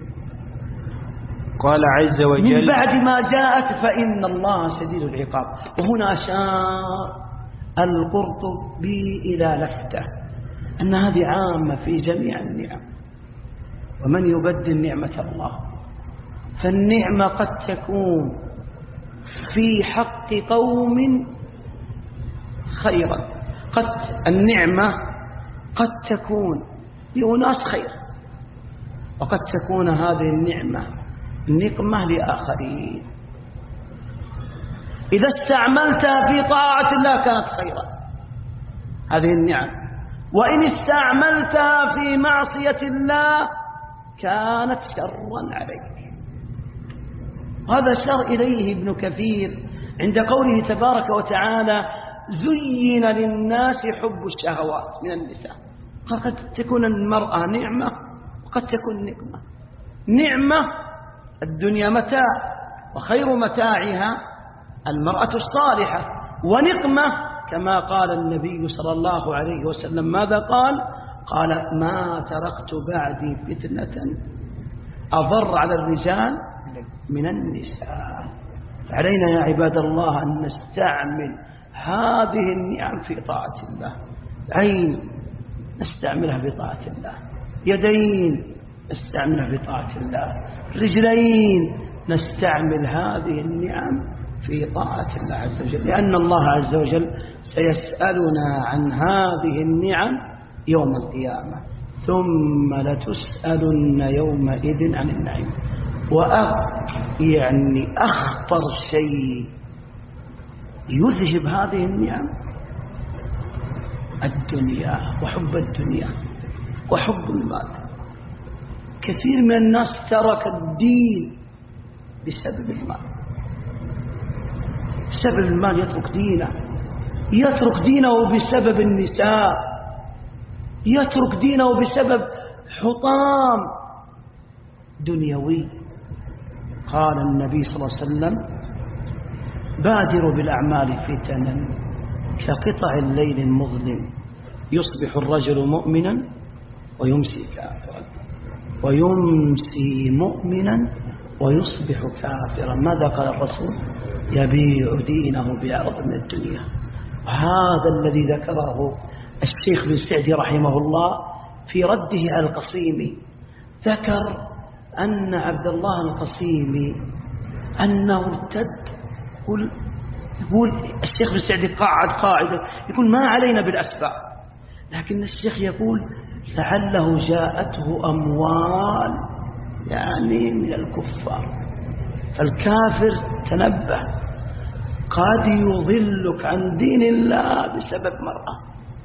قال عز وجل من بعد ما جاءت فإن الله شديد العقاب. وهنا أشار القرطبي إلى لفتة أن هذه عامة في جميع النعم، ومن يبدل نعمة الله فالنعمة قد تكون في حق قوم خيرا، قد النعمة قد تكون لأناس خير، وقد تكون هذه النعمة نقمة لآخرين. إذا استعملتها في طاعة الله كانت خيرا هذه النعم، وإن استعملتها في معصية الله كانت شرا عليك. هذا شر إليه ابن كثير عند قوله تبارك وتعالى زين للناس حب الشهوات من النساء. قد تكون المرأة نعمة وقد تكون نقمة. نعمة الدنيا متاع، وخير متاعها المرأة الصالحة، ونقمة كما قال النبي صلى الله عليه وسلم ماذا قال؟ قال ما تركت بعدي فتنة أضر على الرجال من النساء. فعلينا يا عباد الله أن نستعمل هذه النعم في طاعة الله. عين نستعملها في طاعة الله، يدين نستعملها في طاعة الله، رجلين نستعمل هذه النعم في طاعة الله عز وجل، لأن الله عز وجل سيسألنا عن هذه النعم يوم القيامة، ثم لتسألن يومئذ عن النعيم. وأخ يعني أخطر شيء يذهب هذه النعم الدنيا وحب الدنيا وحب المال. كثير من الناس ترك الدين بسبب المال، بسبب المال يترك دينه، يترك دينه بسبب النساء، يترك دينه بسبب حطام دنيوي. قال النبي صلى الله عليه وسلم بادروا بالأعمال فتنا كقطع الليل المظلم يصبح الرجل مؤمنا ويمسي كافرا ويمسي مؤمنا ويصبح كافرا. ماذا قال الرسول؟ يبيع دينه بعرض من الدنيا. هذا الذي ذكره الشيخ بن سعدي رحمه الله في رده على القصيمي، ذكر أن عبد الله القصيمي أنه ارتد. يقول, يقول الشيخ بن سعدي قاعد قاعدة يقول ما علينا بالأسباب، لكن الشيخ يقول لعله جاءته أموال يعني من الكفار. فالكافر تنبه قد يضلك عن دين الله بسبب مرأة،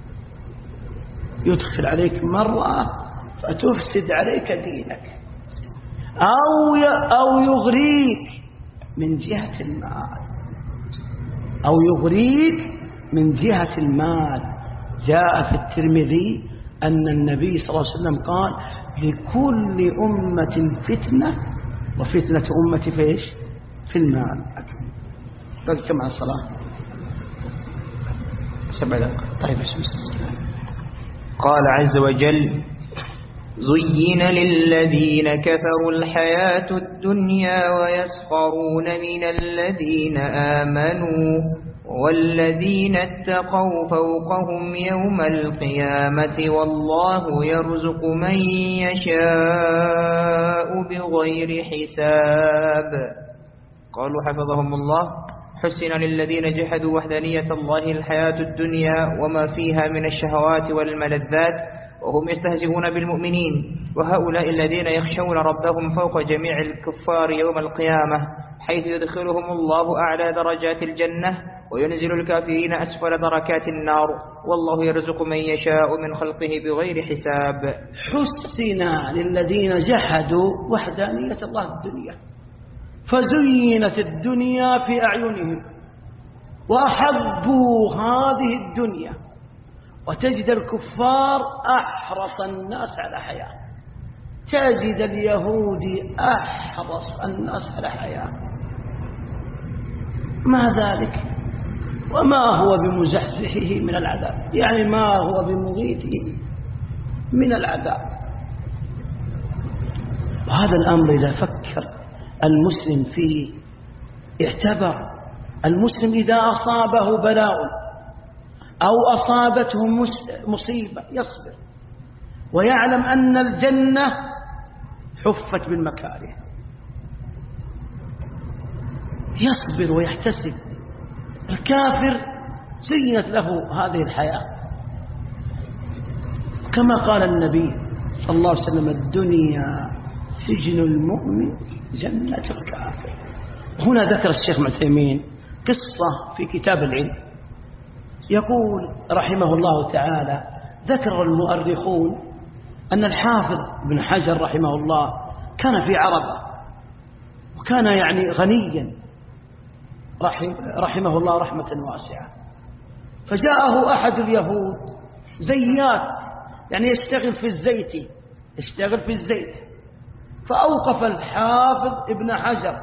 يدخل عليك مرأة فتفسد عليك دينك، أو أو يغريك من جهة المال، أو يغريك من جهة المال. جاء في الترمذي أن النبي صلى الله عليه وسلم قال لكل أمة فتنة وفتنة أمتي في إيش؟ في المال. بقي مع الصلاة سبع دقائق. طيب. قال عز وجل زين للذين كفروا الحياة الدنيا ويسخرون من الذين آمنوا والذين اتقوا فوقهم يوم القيامة والله يرزق من يشاء بغير حساب. قالوا حفظهم الله: حسن للذين جحدوا وحدانية الله الحياة الدنيا وما فيها من الشهوات والملذات وهم يستهزئون بالمؤمنين، وهؤلاء الذين يخشون ربهم فوق جميع الكفار يوم القيامة، حيث يدخلهم الله أعلى درجات الجنة وينزل الكافرين أسفل دركات النار، والله يرزق من يشاء من خلقه بغير حساب. حسن للذين جحدوا وحدانية الله الدنيا فزينت الدنيا في أعينهم وأحبوا هذه الدنيا، وتجد الكفار أحرص الناس على حياة، تجد اليهودي أحرص الناس على حياة، ما ذلك وما هو بمزحزحه من العذاب، يعني ما هو بمغيثه من العذاب. وهذا الأمر إذا فكر المسلم فيه اعتبر. المسلم إذا أصابه بلاء أو أصابته مصيبة يصبر ويعلم أن الجنة حفت بالمكاره، يصبر ويحتسب. الكافر زينت له هذه الحياة، كما قال النبي صلى الله عليه وسلم: الدنيا سجن المؤمن جنة الكافر. هنا ذكر الشيخ ابن عثيمين قصة في كتاب العلم، يقول رحمه الله تعالى: ذكر المؤرخون أن الحافظ بن حجر رحمه الله كان في عربة، وكان يعني غنيا رحمه الله رحمة واسعة، فجاءه أحد اليهود زيات، يعني يشتغل في الزيت يشتغل في الزيت فأوقف الحافظ ابن حجر.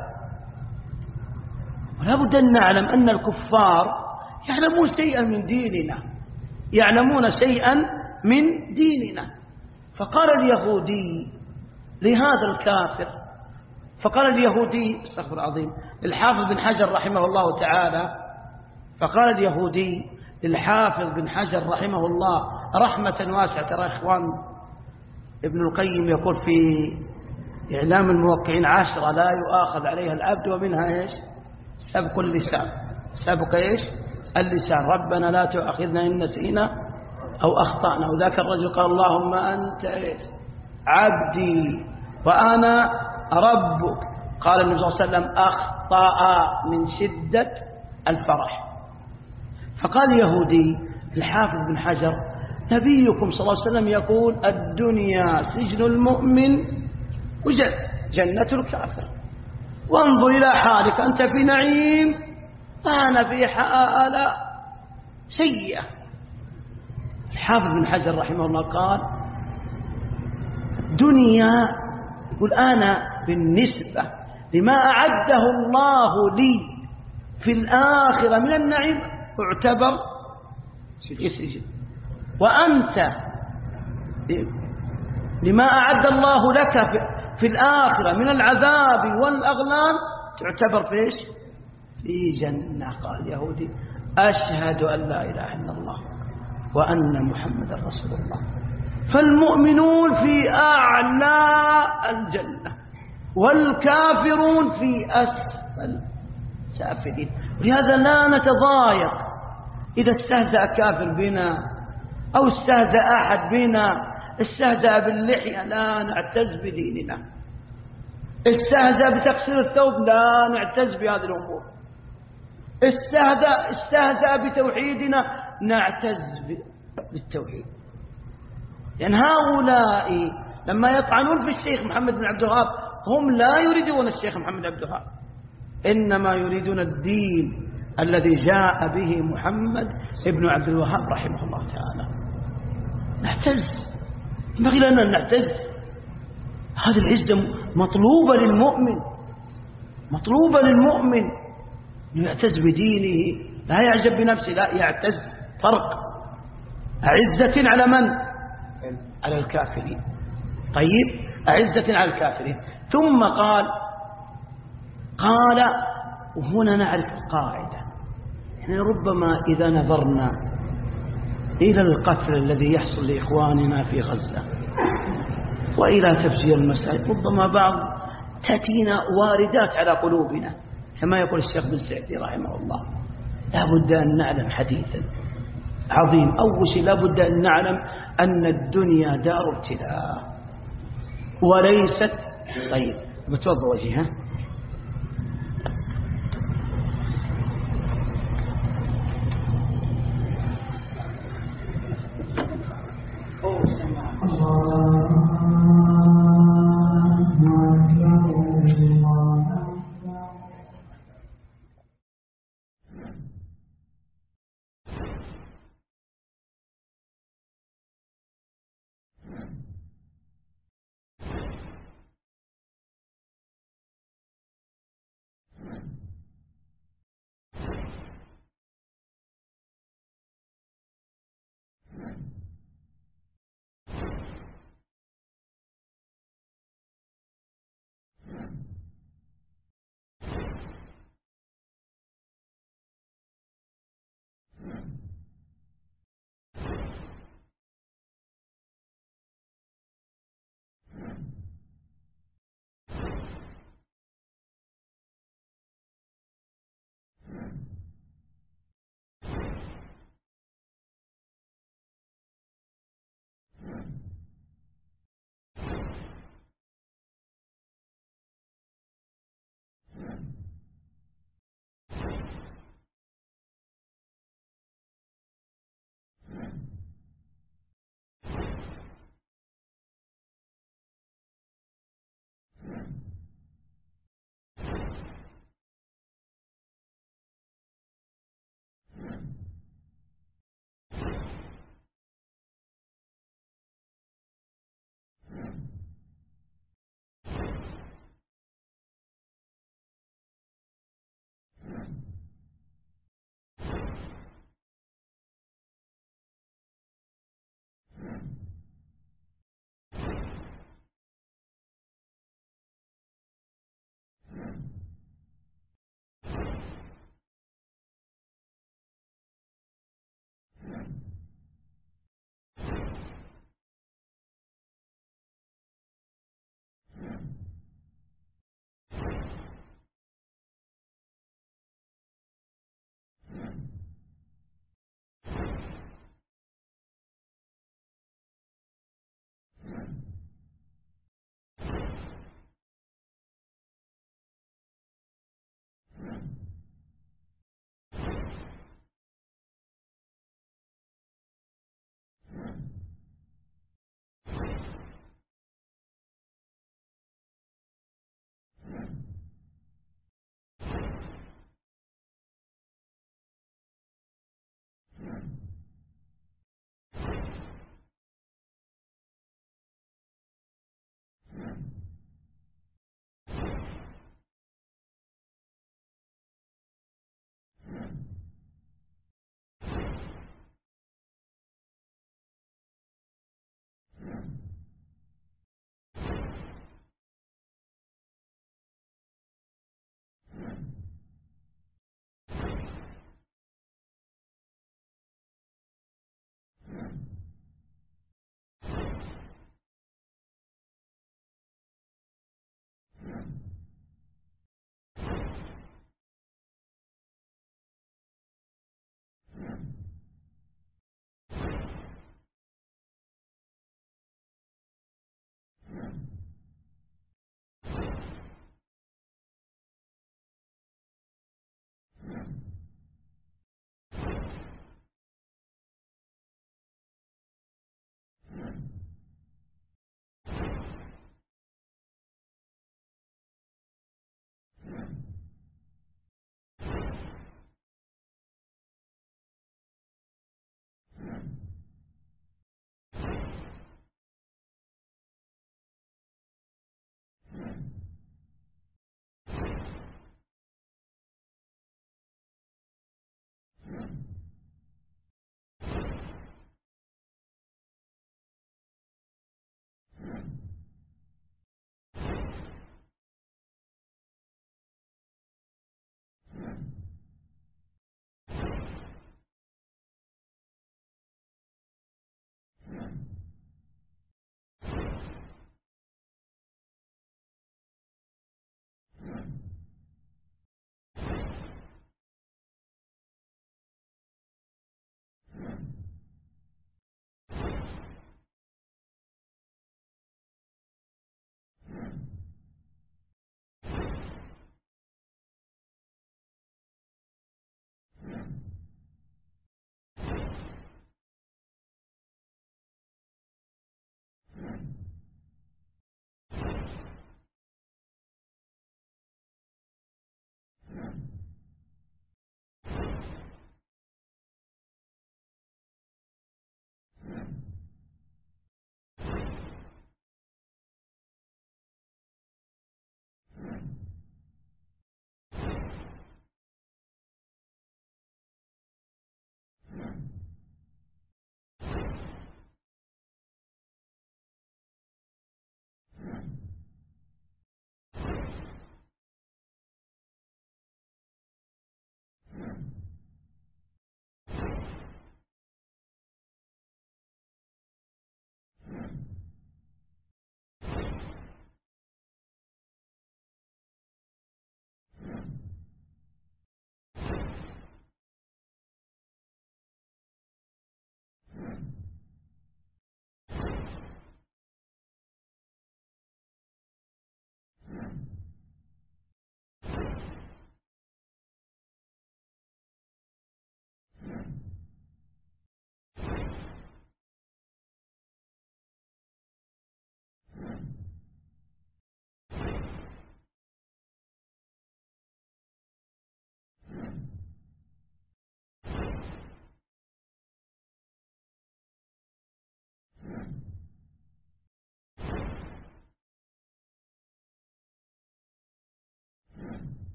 ولا بد أن نعلم أن الكفار يعلمون شيئا من ديننا، يعلمون شيئا من ديننا. فقال اليهودي لهذا الكافر، فقال اليهودي استغفر العظيم الحافظ بن حجر رحمه الله تعالى، فقال اليهودي للحافظ بن حجر رحمه الله رحمة واسعة. ترى إخوان ابن القيم يقول في إعلام الموقعين: عشرة لا يؤاخذ عليها العبد ومنها إيش؟ سبق اللسان. سبق إيش؟ اللسان. ربنا لا تؤاخذنا إن نسينا أو أخطأنا. وذاك الرجل قال: اللهم أنت إيش؟ عبدي وأنا ربك. قال النبي صلى الله عليه وسلم: أخطأ من شدة الفرح. فقال يهودي الحافظ بن حجر: نبيكم صلى الله عليه وسلم يقول: الدنيا سجن المؤمن وجنة الكافر، وانظر إلى حالك، أنت في نعيم وأنا في حالة سيئة. الحافظ بن حجر رحمه الله قال: الدنيا، يقول أنا بالنسبة لما أعده الله لي في الآخرة من النعيم اعتبر في السجن، وأنت لما أعد الله لك في الآخرة من العذاب والأغلال تعتبر في إيش؟ في جنة. قال اليهودي: أشهد أن لا إله إلا الله وأن محمد رسول الله. فالمؤمنون في أعلى الجنة والكافرون في أسفل سافلين. ولهذا لا نتضايق إذا استهزأ كافر بنا أو استهزأ أحد بنا، استهزأ باللحية لا نعتز بديننا، استهزأ بتقصير الثوب لا نعتز بهذه الأمور، استهزأ, استهزأ بتوحيدنا نعتز بالتوحيد. لأن يعني هؤلاء لما يطعنون في الشيخ محمد بن عبد الوهاب هم لا يريدون الشيخ محمد عبد الوهاب، إنما يريدون الدين الذي جاء به محمد ابن عبد الوهاب رحمه الله تعالى. نعتز، ينبغي لنا أن نعتز. هذه العزة مطلوبة للمؤمن، مطلوبة للمؤمن أن يعتز بدينه، لا يعجب بنفسه، لا يعتز. فرق عزة على من؟ على الكافرين. طيب أعزة على الكافرين. ثم قال قال وهنا نعرف القاعدة، يعني ربما إذا نظرنا إلى القتل الذي يحصل لإخواننا في غزة وإلى تفجير المساجد، ربما بعض تأتينا واردات على قلوبنا كما يقول الشيخ بن سعدي رحمه الله. لا بد أن نعلم حديثا عظيم. أول شيء لا بد أن نعلم أن الدنيا دار ابتلاء وليست. طيب بتوضى وجهها.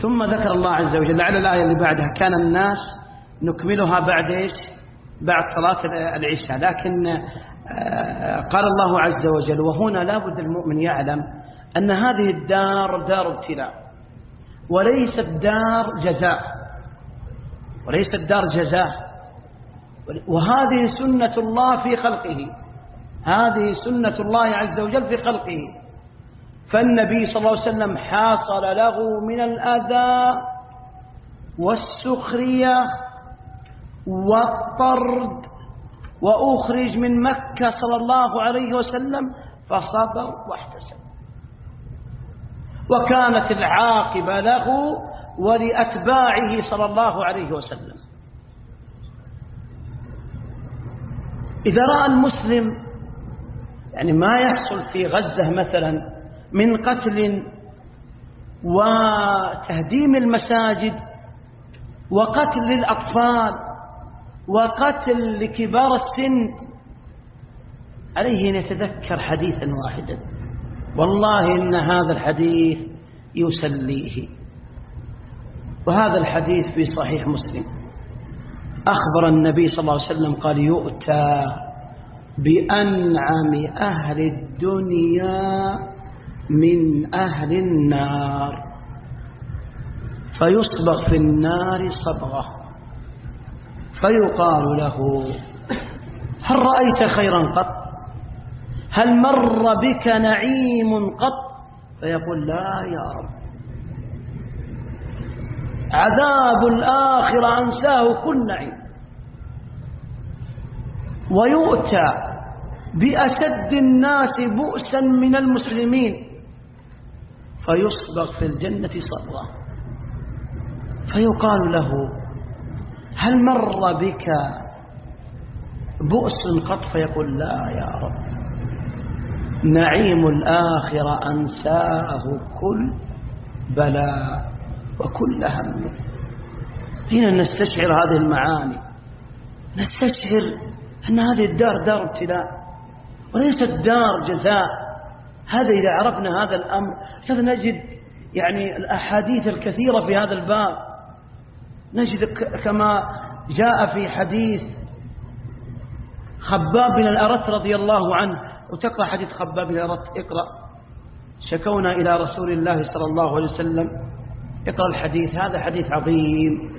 ثم ذكر الله عز وجل على الآية اللي بعدها كان الناس نكملها بعد إيش؟ بعد صلاة العشاء. لكن قال الله عز وجل وهنا لابد المؤمن يعلم أن هذه الدار دار ابتلاء وليست دار جزاء، وليست دار جزاء، وهذه سنة الله في خلقه، هذه سنة الله عز وجل في خلقه. فالنبي صلى الله عليه وسلم حاصل له من الأذى والسخرية والطرد وأخرج من مكة صلى الله عليه وسلم فصبر واحتسب، وكانت العاقبة له ولأتباعه صلى الله عليه وسلم. إذا رأى المسلم يعني ما يحصل في غزة مثلا من قتل وتهديم المساجد وقتل الأطفال وقتل لكبار السن، عليه أن يتذكر حديثا واحدا، والله إن هذا الحديث يسليه. وهذا الحديث في صحيح مسلم، أخبر النبي صلى الله عليه وسلم قال يؤتى بأنعم أهل الدنيا من أهل النار فيصبغ في النار صبغة فيقال له هل رأيت خيرا قط؟ هل مر بك نعيم قط؟ فيقول لا يا رب. عذاب الآخرة أنساه كل نعيم. ويؤتى بأشد الناس بؤسا من المسلمين فيصبغ في الجنة صبغة فيقال له هل مر بك بؤس قط؟ فيقول لا يا رب. نعيم الآخرة أنساه كل بلاء وكل هم. هنا نستشعر هذه المعاني، نستشعر أن هذه الدار دار ابتلاء وليست دار جزاء. هذا إذا عرفنا هذا الأمر هذا نجد يعني الأحاديث الكثيرة في هذا الباب، نجد كما جاء في حديث خباب بن الأرت رضي الله عنه. وتقرأ حديث خباب بن الأرت، اقرأ. شكونا إلى رسول الله صلى الله عليه وسلم، اقرأ الحديث، هذا حديث عظيم.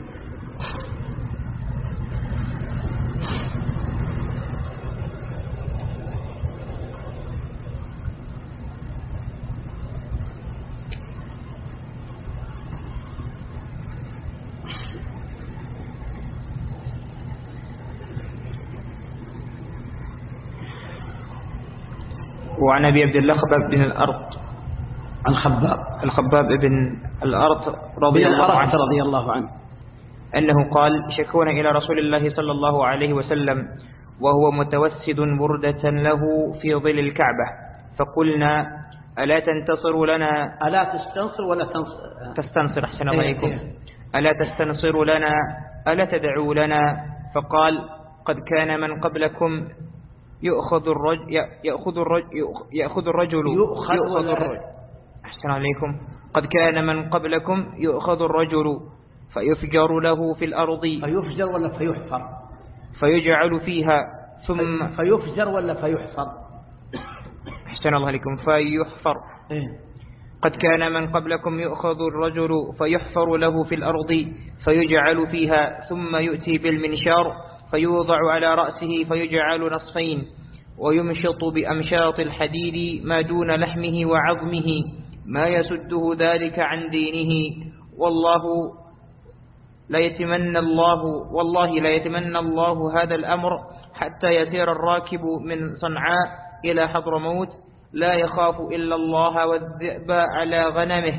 وعن أبي عبد الله خباب بن الأرت عن خباب الخباب بن الأرت رضي الله عنه رضي الله عنه أنه قال شكونا إلى رسول الله صلى الله عليه وسلم وهو متوسد بردة له في ظل الكعبة فقلنا ألا تنتصر لنا ألا تستنصر ولا تنصر تستنصر أحسن الله عليكم ألا تستنصر لنا ألا تدعو لنا؟ فقال قد كان من قبلكم يأخذ الرجل يأخذ الرجل يأخذ الرجل يأخذ الرجل أحسن عليكم قد كان من قبلكم يأخذ الرجل فيفجر له في الأرض فيفجر ولا فيحفر فيجعل فيها ثم فيفجر ولا فيحفر أحسن الله عليكم فيحفر إيه؟ قد كان من قبلكم يأخذ الرجل فيحفر له في الأرض فيجعل فيها ثم يؤتي بالمنشار فيوضع على رأسه فيجعل نصفين ويمشط بأمشاط الحديد ما دون لحمه وعظمه ما يسده ذلك عن دينه والله لا يتمنى الله والله لا يتمنى الله هذا الأمر حتى يسير الراكب من صنعاء إلى حضرموت لا يخاف إلا الله والذئب على غنمه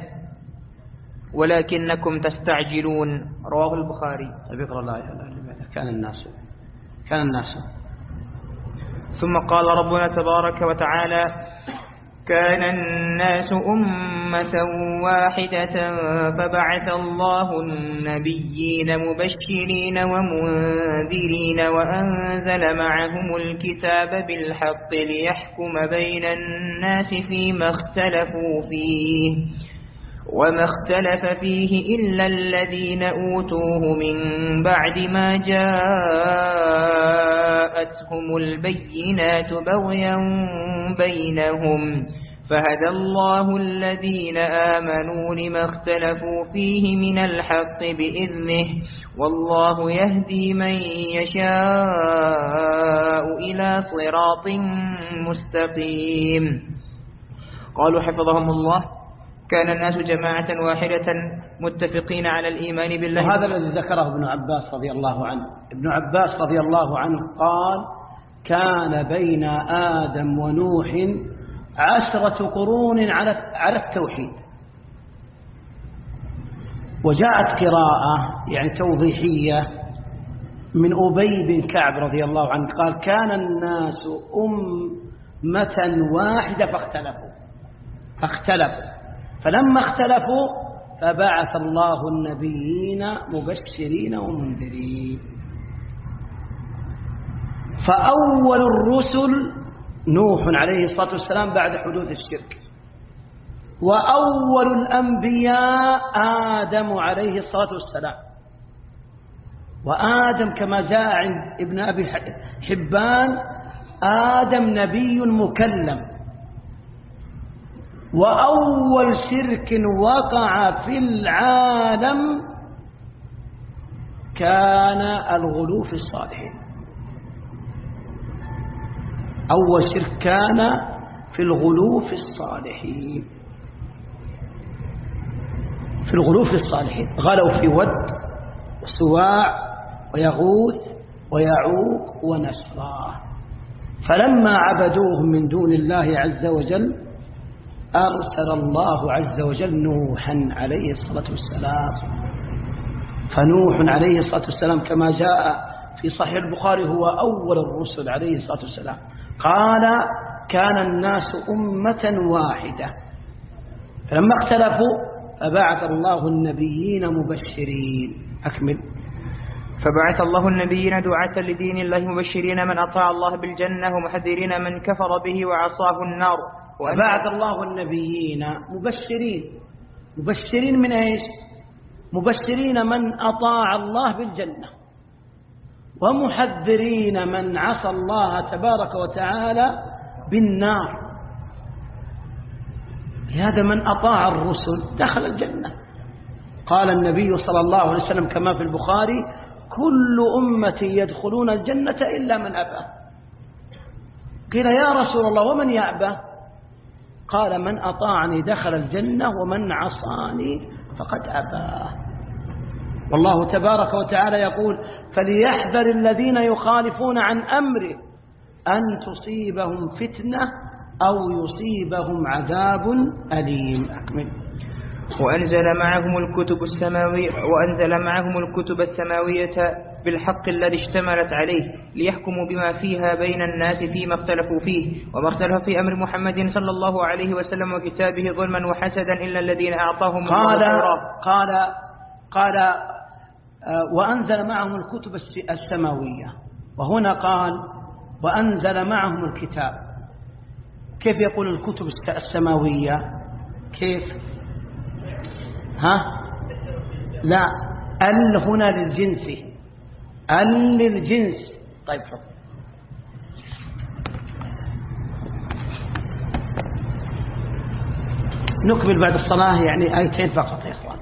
ولكنكم تستعجلون. رواه البخاري. اقرأ الآية. كان الناس كان الناس ثم قال ربنا تبارك وتعالى كان الناس أمة واحدة فبعث الله النبيين مبشرين ومنذرين وأنزل معهم الكتاب بالحق ليحكم بين الناس فيما اختلفوا فيه وما اختلف فيه إلا الذين أوتوه من بعد ما جاءتهم البينات بغيا بينهم فهدى الله الذين آمنوا لما اختلفوا فيه من الحق بإذنه والله يهدي من يشاء إلى صراط مستقيم. قالوا حفظهم الله: كان الناس جماعة واحدة متفقين على الإيمان بالله. وهذا الذي ذكره ابن عباس رضي الله عنه. ابن عباس رضي الله عنه قال: كان بين آدم ونوح عشرة قرون على على التوحيد. وجاءت قراءة يعني توضيحية من أبي بن كعب رضي الله عنه قال: كان الناس أمة واحدة فاختلفوا فاختلفوا فلما اختلفوا فبعث الله النبيين مبشرين ومنذرين. فأول الرسل نوح عليه الصلاة والسلام بعد حدوث الشرك، وأول الأنبياء آدم عليه الصلاة والسلام. وآدم كما جاء عند ابن أبي حبان آدم نبي مكلم. وأول شرك وقع في العالم كان الغلو في الصالحين. أول شرك كان في الغلو في الصالحين في الغلو في الصالحين غلوا في ود وسواع ويغوث ويعوق ونسرا. فلما عبدوهم من دون الله عز وجل أرسل الله عز وجل نوحا عليه الصلاة والسلام. فنوح عليه الصلاة والسلام كما جاء في صحيح البخاري هو أول الرسل عليه الصلاة والسلام. قال: كان الناس أمة واحدة فلما اختلفوا فبعث الله النبيين مبشرين. أكمل. فبعث الله النبيين دعاة لدين الله مبشرين من أطاع الله بالجنة ومحذرين من كفر به وعصاه النار. وبعث الله النبيين مبشرين. مبشرين من ايش؟ مبشرين من أطاع الله بالجنة، ومحذرين من عصى الله تبارك وتعالى بالنار. لهذا من أطاع الرسل دخل الجنة. قال النبي صلى الله عليه وسلم كما في البخاري: كل أمتي يدخلون الجنة إلا من أبى. قيل: يا رسول الله ومن يأبى؟ قال: من أطاعني دخل الجنة ومن عصاني فقد أبى. والله تبارك وتعالى يقول: فليحذر الذين يخالفون عن أمره أن تصيبهم فتنة أو يصيبهم عذاب أليم. أكمل. وأنزل معهم الكتب السماوية وأنزل معهم الكتب السماوية بالحق الذي اشتملت عليه ليحكموا بما فيها بين الناس فيما اختلفوا فيه وما اختلف في أمر محمد صلى الله عليه وسلم وكتابه ظلما وحسدا إلا الذين أعطاهم قال الله قال قال وأنزل معهم الكتب السماوية، وهنا قال وأنزل معهم الكتاب. كيف يقول الكتب السماوية؟ كيف؟ ها؟ لا، ال هنا للجنس، ال للجنس. طيب حب. نكمل بعد الصلاة يعني آيتين فقط يا إخوان.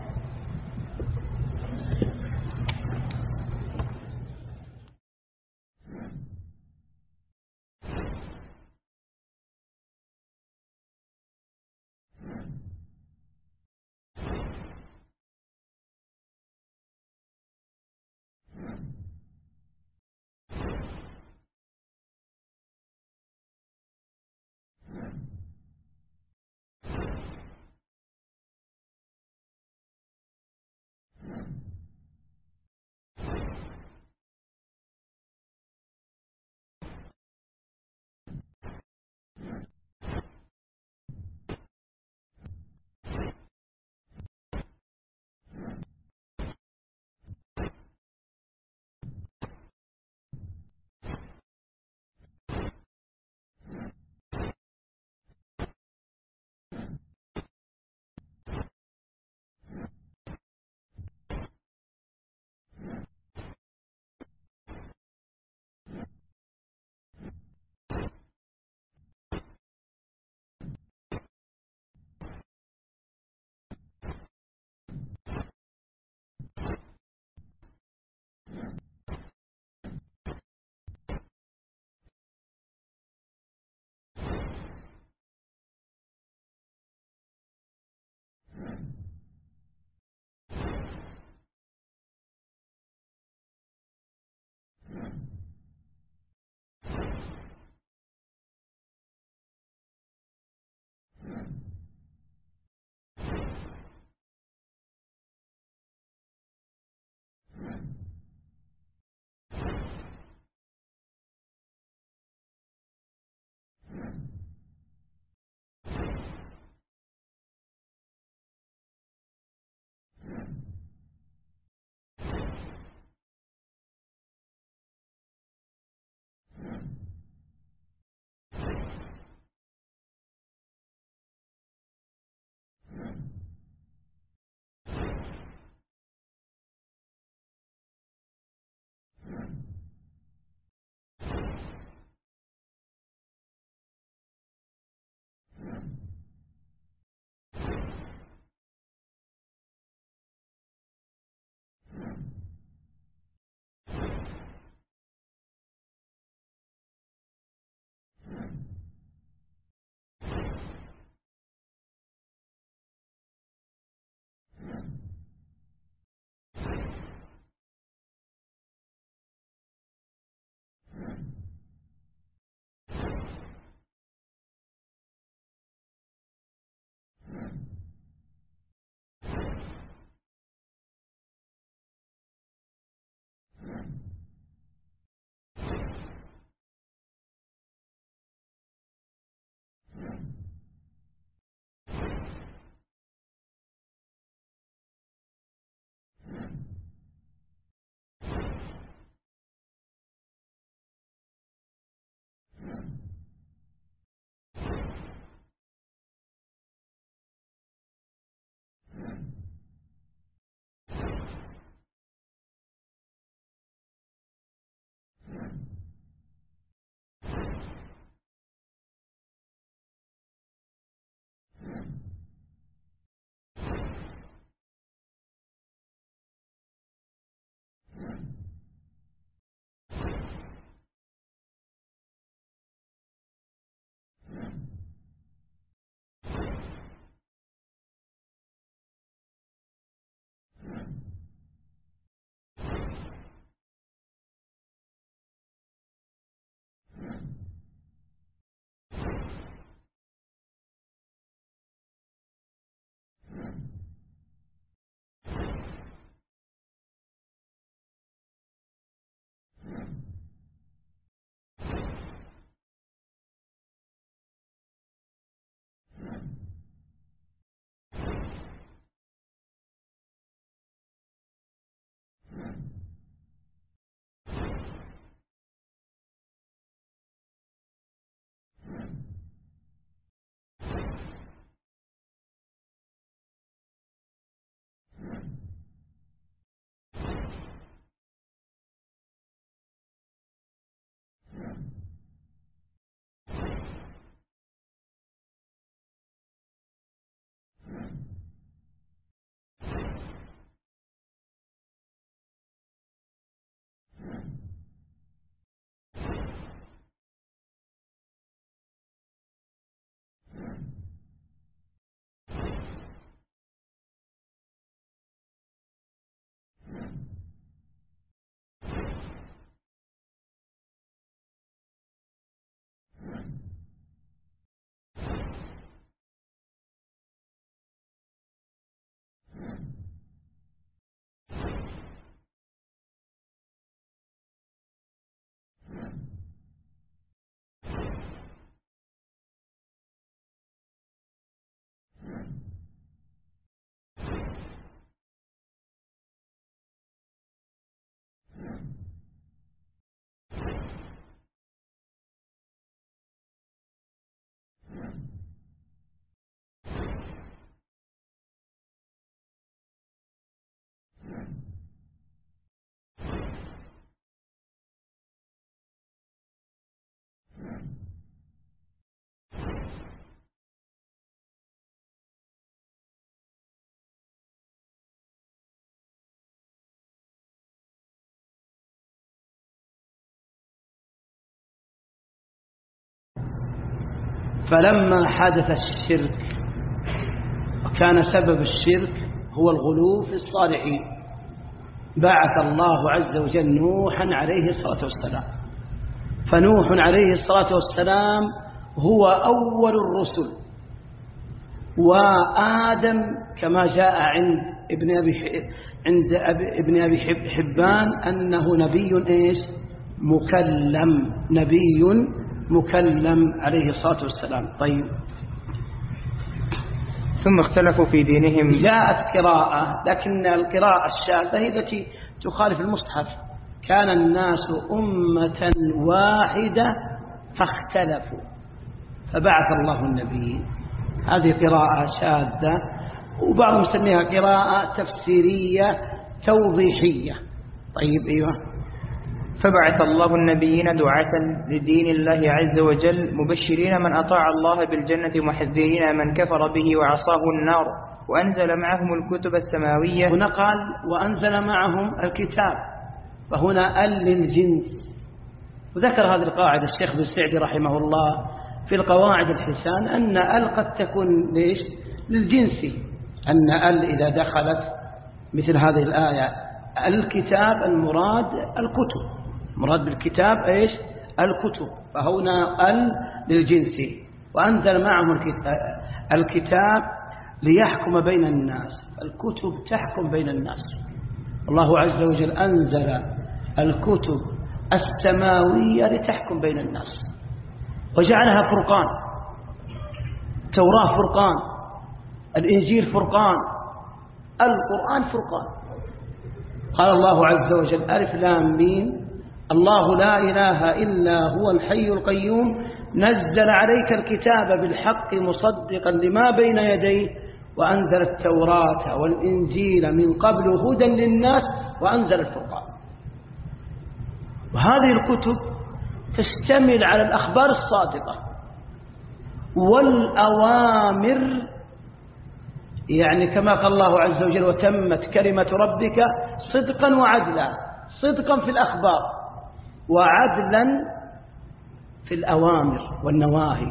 فلما حدث الشرك وكان سبب الشرك هو الغلو في الصالحين بعث الله عز وجل نوحا عليه الصلاة والسلام. فنوح عليه الصلاة والسلام هو أول الرسل، وآدم كما جاء عند ابن أبي عند ابن أبي حبان أنه نبي إيش مكلم، نبي مكلم عليه الصلاة والسلام. طيب، ثم اختلفوا في دينهم. جاءت قراءة، لكن القراءة الشاذة هي التي تخالف المصحف. كان الناس أمة واحدة فاختلفوا فبعث الله النبيين. هذه قراءة شاذة، وبعضهم يسميها قراءة تفسيرية توضيحية. طيب، أيوة. فبعث الله النبيين دعاة لدين الله عز وجل مبشرين من أطاع الله بالجنة محذرين من كفر به وعصاه النار، وأنزل معهم الكتب السماوية. هنا قال وأنزل معهم الكتاب، فهنا ال للجنس. وذكر هذه القاعدة الشيخ بن سعدي رحمه الله في القواعد الحسان أن ال قد تكون ليش للجنس، أن ال إذا دخلت مثل هذه الآية الكتاب المراد الكتب، مراد بالكتاب إيش الكتب، فهنا ال للجنس. وأنزل معهم الكتاب ليحكم بين الناس، الكتب تحكم بين الناس. الله عز وجل أنزل الكتب السماوية لتحكم بين الناس وجعلها فرقان، التوراة فرقان، الإنجيل فرقان، القرآن فرقان. قال الله عز وجل ألف لام ميم الله لا إله إلا هو الحي القيوم نزل عليك الكتاب بالحق مصدقا لما بين يديه وأنزل التوراة والإنجيل من قبل هدى للناس وأنزل الفرقان. وهذه الكتب تشتمل على الأخبار الصادقة والأوامر، يعني كما قال الله عز وجل وتمت كلمة ربك صدقا وعدلا، صدقا في الأخبار وعدلا في الأوامر والنواهي.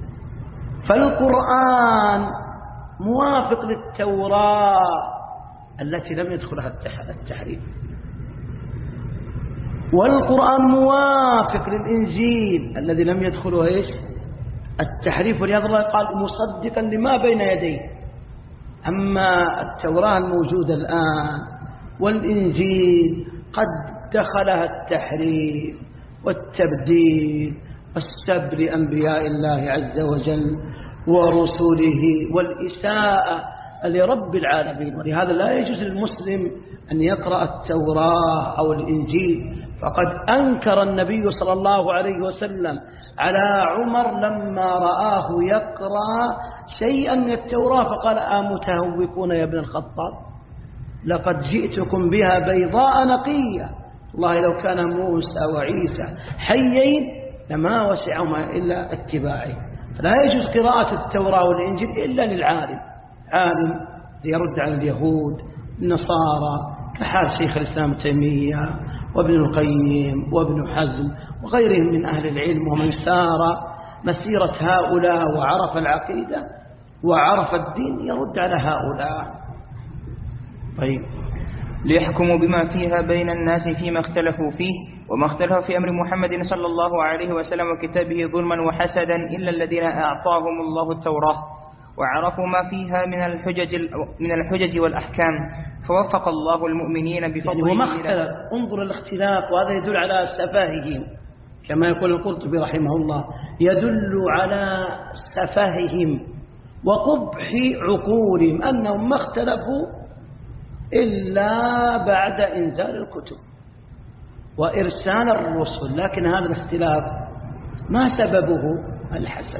فالقرآن موافق للتوراة التي لم يدخلها التحريف، والقرآن موافق للإنجيل الذي لم يدخله إيش التحريف، ولهذا الله قال مصدقا لما بين يديه. أما التوراة الموجودة الآن والإنجيل قد دخلها التحريف والتبديل والسب لأنبياء الله عز وجل ورسله والإساءة لرب العالمين. ولهذا لا يجوز للمسلم أن يقرأ التوراة أو الإنجيل. فقد أنكر النبي صلى الله عليه وسلم على عمر لما رآه يقرأ شيئا من التوراة فقال أمتهوكون يا ابن الخطاب لقد جئتكم بها بيضاء نقية، والله لو كان موسى وعيسى حيين لما وسعهما إلا اتباعه. فلا يجوز قراءة التوراة والإنجيل إلا للعالم، عالم يرد على اليهود النصارى كحال شيخ الإسلام تيمية وابن القيم وابن حزم وغيرهم من أهل العلم، ومن سار مسيرة هؤلاء وعرف العقيدة وعرف الدين يرد على هؤلاء. طيب، ليحكموا بما فيها بين الناس فيما اختلفوا فيه، وما اختلف في أمر محمد صلى الله عليه وسلم وكتابه ظلما وحسدا إلا الذين أعطاهم الله التوراة وعرفوا ما فيها من الحجج من الحجج والأحكام، فوفق الله المؤمنين بفضله. يعني وما اختلف، انظر الاختلاف، وهذا يدل على سفاههم كما يقول القرطبي رحمه الله، يدل على سفاههم وقبح عقولهم أنهم ما اختلفوا إلا بعد إنزال الكتب وإرسال الرسل. لكن هذا الاختلاف ما سببه الحسد،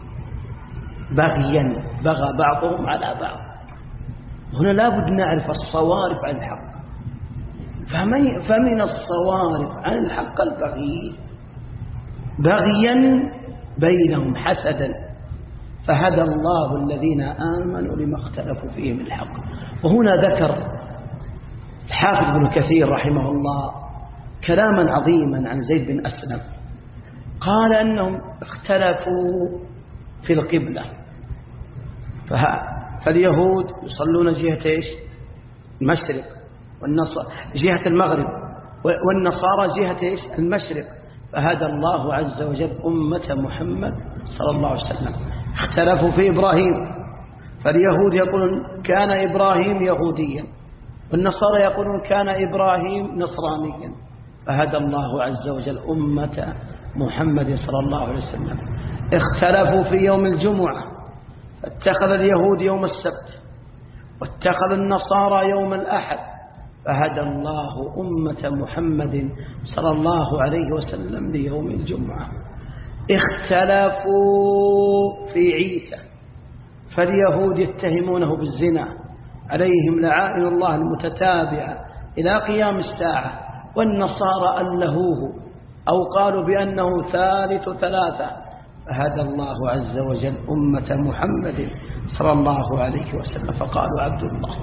بغيا بغى بعضهم على بعض. هنا لابد نعرف الصوارف عن الحق، فمن الصوارف عن الحق البغي، بغيا بينهم حسدا، فهدى الله الذين آمنوا لما اختلفوا فيه من الحق. وهنا ذكر الحافظ بن كثير رحمه الله كلاما عظيما عن زيد بن أسلم، قال أنهم اختلفوا في القبلة. فاليهود يصلون جهة إيش؟ المشرق، والنصارى جهة المغرب، والنصارى جهة إيش؟ المشرق. فهدى الله عز وجل أمة محمد صلى الله عليه وسلم. اختلفوا في إبراهيم، فاليهود يقولون كان إبراهيم يهوديا، والنصارى يقولون كان إبراهيم نصرانيا. فهدى الله عز وجل أمة محمد صلى الله عليه وسلم. اختلفوا في يوم الجمعة، فاتخذ اليهود يوم السبت، واتخذ النصارى يوم الأحد. فهدى الله أمة محمد صلى الله عليه وسلم ليوم الجمعة. اختلفوا في عيسى، فاليهود يتهمونه بالزنا، عليهم لعائن الله المتتابعة إلى قيام الساعة، والنصارى ألهوه أو قالوا بأنه ثالث ثلاثة. فهدى الله عز وجل أمة محمد صلى الله عليه وسلم فقالوا عبد الله.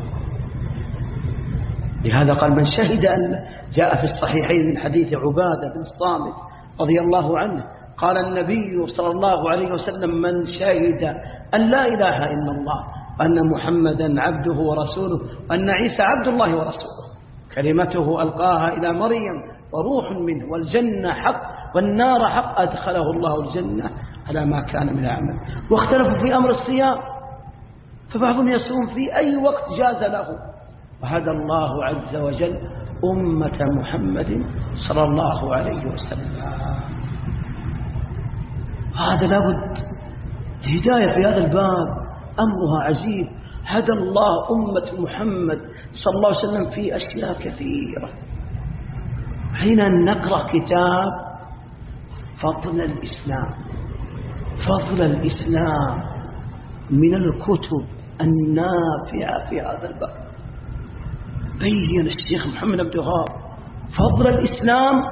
لهذا قال من شهد أن جاء في الصحيحين من حديث عبادة بن الصامت رضي الله عنه قال النبي صلى الله عليه وسلم من شهد أن لا إله إلا الله وأن محمدا عبده ورسوله وأن عيسى عبد الله ورسوله كلمته ألقاها إلى مريم وروح منه والجنة حق والنار حق أدخله الله الجنة على ما كان من عمل. واختلفوا في أمر الصيام، فبعضهم يصوم في أي وقت جاز له. وهدى الله عز وجل أمة محمد صلى الله عليه وسلم. هذا لابد الهداية في هذا الباب أمرها عجيب. هدى الله أمة محمد صلى الله عليه وسلم في أشياء كثيرة. حين نقرأ كتاب فضل الإسلام، فضل الإسلام من الكتب النافعة في هذا الباب، بين الشيخ محمد عبد الوهاب فضل الإسلام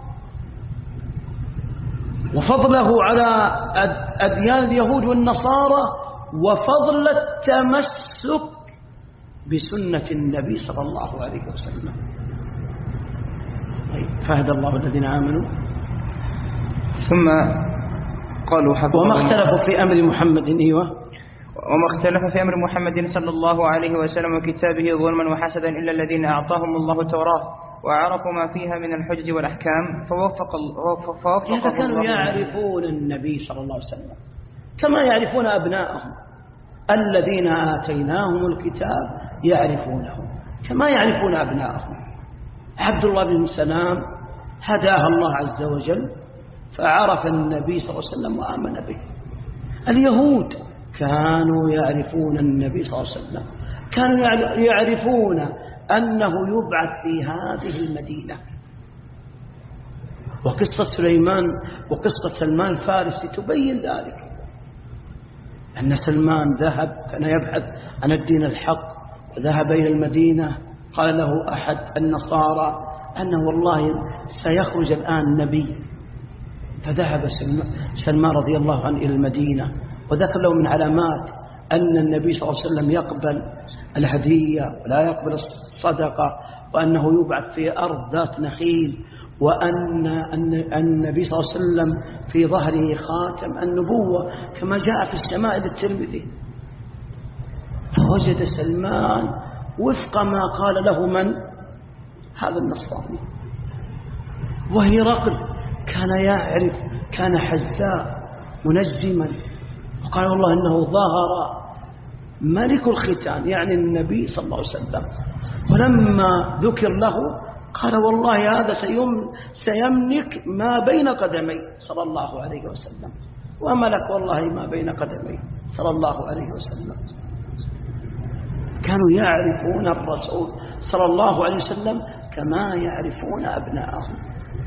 وفضله على أديان اليهود والنصارى وفضل التمسك بسنة النبي صلى الله عليه وسلم. فهدى الله الذين آمنوا. ثم قالوا حفظ وما اختلفوا في أمر محمد إيوه وما اختلف في أمر محمد صلى الله عليه وسلم وكتابه ظلما وحسدا إلا الذين أعطاهم الله التوراة وعرفوا ما فيها من الحجج والأحكام فوفق الله. إذا كانوا يعرفون النبي صلى الله عليه وسلم كما يعرفون أبنائهم، الذين آتيناهم الكتاب يعرفونه كما يعرفون أبنائهم. عبد الله بن سلام هداه الله عز وجل فعرف النبي صلى الله عليه وسلم وآمن به. اليهود كانوا يعرفون النبي صلى الله عليه وسلم، كانوا يعرفون أنه يبعث في هذه المدينة. وقصة سليمان وقصة سلمان الفارسي تبين ذلك، أن سلمان ذهب كان يبحث عن الدين الحق وذهب إلى المدينة. قال له أحد النصارى أنه والله سيخرج الآن نبي، فذهب سلمان رضي الله عنه إلى المدينة وذكر له من علامات أن النبي صلى الله عليه وسلم يقبل الهدية ولا يقبل الصدقة، وأنه يبعث في أرض ذات نخيل، وأن النبي صلى الله عليه وسلم في ظهره خاتم النبوة كما جاء في الشمائل الترمذي. فوجد سلمان وفق ما قال له من هذا النصراني. وهرقل كان يعرف، كان حزاء منجما، وقال والله إنه ظهر ملك الختان يعني النبي صلى الله عليه وسلم. ولما ذكر له قال والله هذا سيملك ما بين قدمي صلى الله عليه وسلم، وملك والله ما بين قدمي صلى الله عليه وسلم. كانوا يعرفون الرسول صلى الله عليه وسلم كما يعرفون أبنائهم.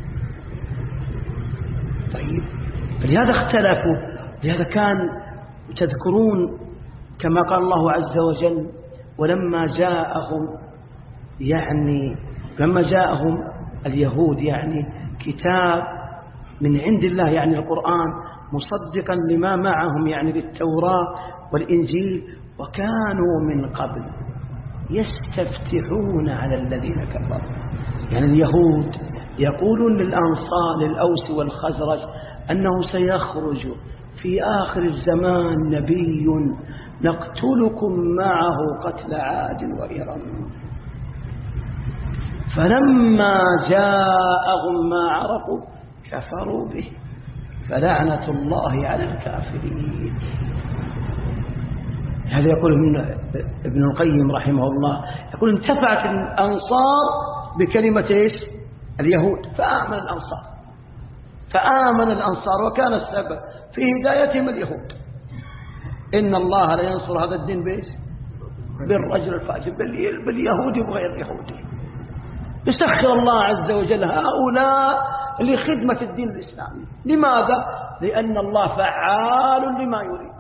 طيب فلهذا اختلفوا. لهذا كان تذكرون كما قال الله عز وجل ولما جاءهم يعني لما جاءهم اليهود يعني كتاب من عند الله يعني القرآن مصدقا لما معهم يعني للتوراة والإنجيل، وكانوا من قبل يستفتحون على الذين كفروا. يعني اليهود يقولون للأنصار للأوس والخزرج أنه سيخرج في آخر الزمان نبي نقتلكم معه قتل عاد وإرم. فلما جاءهم ما عرفوا كفروا به فلعنة الله على الكافرين. هذا يقول ابن القيم رحمه الله، يقول انتفعت الأنصار بكلمة إيش؟ اليهود، فآمن الأنصار فآمن الأنصار وكان السبب في هدايتهم اليهود. إن الله لا ينصر هذا الدين بإيش؟ بالرجل الفاجر، باليهودي وغير اليهودي. يسخر الله عز وجل هؤلاء لخدمة الدين الإسلامي. لماذا؟ لأن الله فعال لما يريد،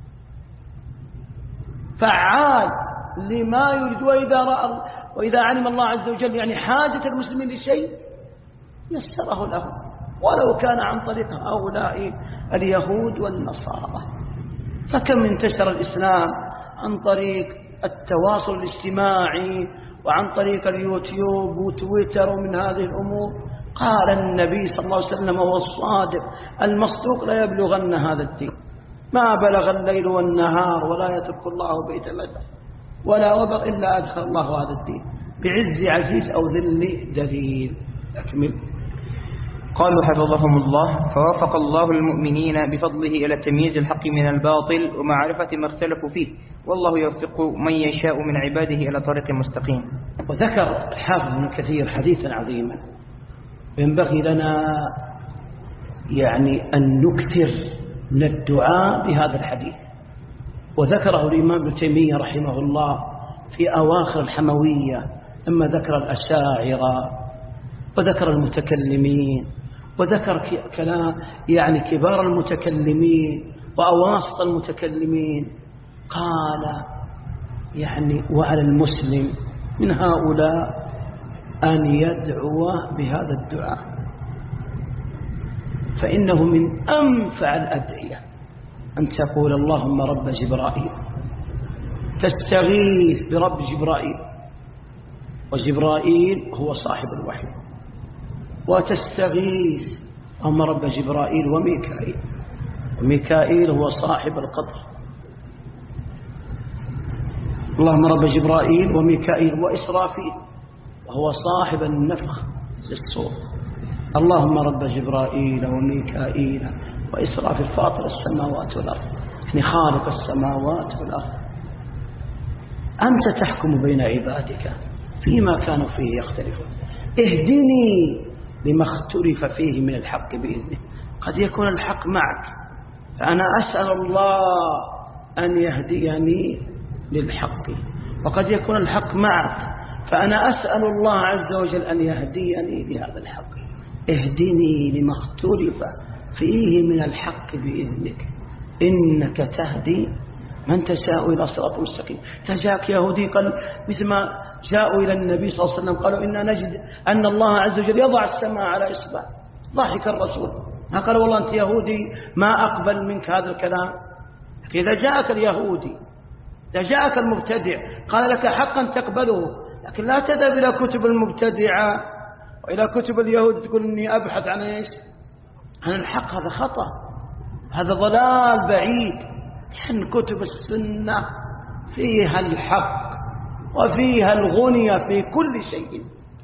فعال لما يريد. وإذا رأى وإذا علم الله عز وجل يعني حاجة المسلمين لشيء يسره لهم، ولو كان عن طريق هؤلاء اليهود والنصارى. فكم انتشر الإسلام عن طريق التواصل الاجتماعي وعن طريق اليوتيوب وتويتر ومن هذه الأمور. قال النبي صلى الله عليه وسلم وهو الصادق المصدوق: لا يبلغن هذا الدين ما بلغ الليل والنهار ولا يترك الله بيت مدى ولا وبر إلا أدخل الله هذا الدين بعز عزيز أو ذل ذليل. أكمل. قالوا حفظهم الله: فوافق الله المؤمنين بفضله إلى تمييز الحق من الباطل ومعرفة ما اختلفوا فيه، والله يوفق من يشاء من عباده إلى طريق مستقيم. وذكر الحافظ ابن كثير حديثا عظيما ينبغي لنا يعني أن نكثر من الدعاء بهذا الحديث، وذكره الإمام ابن تيمية رحمه الله في أواخر الحموية لما ذكر الأشاعرة وذكر المتكلمين وذكر كلام يعني كبار المتكلمين وأواسط المتكلمين. قال يعني وعلى المسلم من هؤلاء أن يدعو بهذا الدعاء، فإنه من أنفع الأدعية أن تقول: اللهم رب جبرائيل، تستغيث برب جبرائيل، وجبرائيل هو صاحب الوحي، وتستغيث اللهم رب جبرائيل وميكائيل، وميكائيل هو صاحب القدر. اللهم رب جبرائيل وميكائيل وإسرافيل وهو صاحب النفخ في الصور. اللهم رب جبرائيل وميكائيل وإسرافيل فاطر السماوات والأرض، يعني خالق السماوات والأرض، أنت تحكم بين عبادك فيما كانوا فيه يختلفون، اهدني لما اختلف فيه من الحق بإذنه. قد يكون الحق معك، فأنا أسأل الله أن يهديني للحق، وقد يكون الحق معك، فأنا أسأل الله عز وجل أن يهديني لهذا الحق. اهدني لما اختلف فيه من الحق بإذنك إنك تهدي من تشاء إلى صراط مستقيم. تجاك يهودي قال مثل ما جاءوا إلى النبي صلى الله عليه وسلم قالوا: إنا نجد أن الله عز وجل يضع السماء على إصبع. ضحك الرسول، ما قال: والله أنت يهودي ما أقبل منك هذا الكلام. إذا جاءك اليهودي، إذا جاءك المبتدع قال لك حقا تقبله، لكن لا تذهب إلى كتب المبتدعة وإلى كتب اليهود تقول إني أبحث عن إيش؟ عن الحق. هذا خطأ، هذا ضلال بعيد. لأن كتب السنة فيها الحق وفيها الغنية في كل شيء.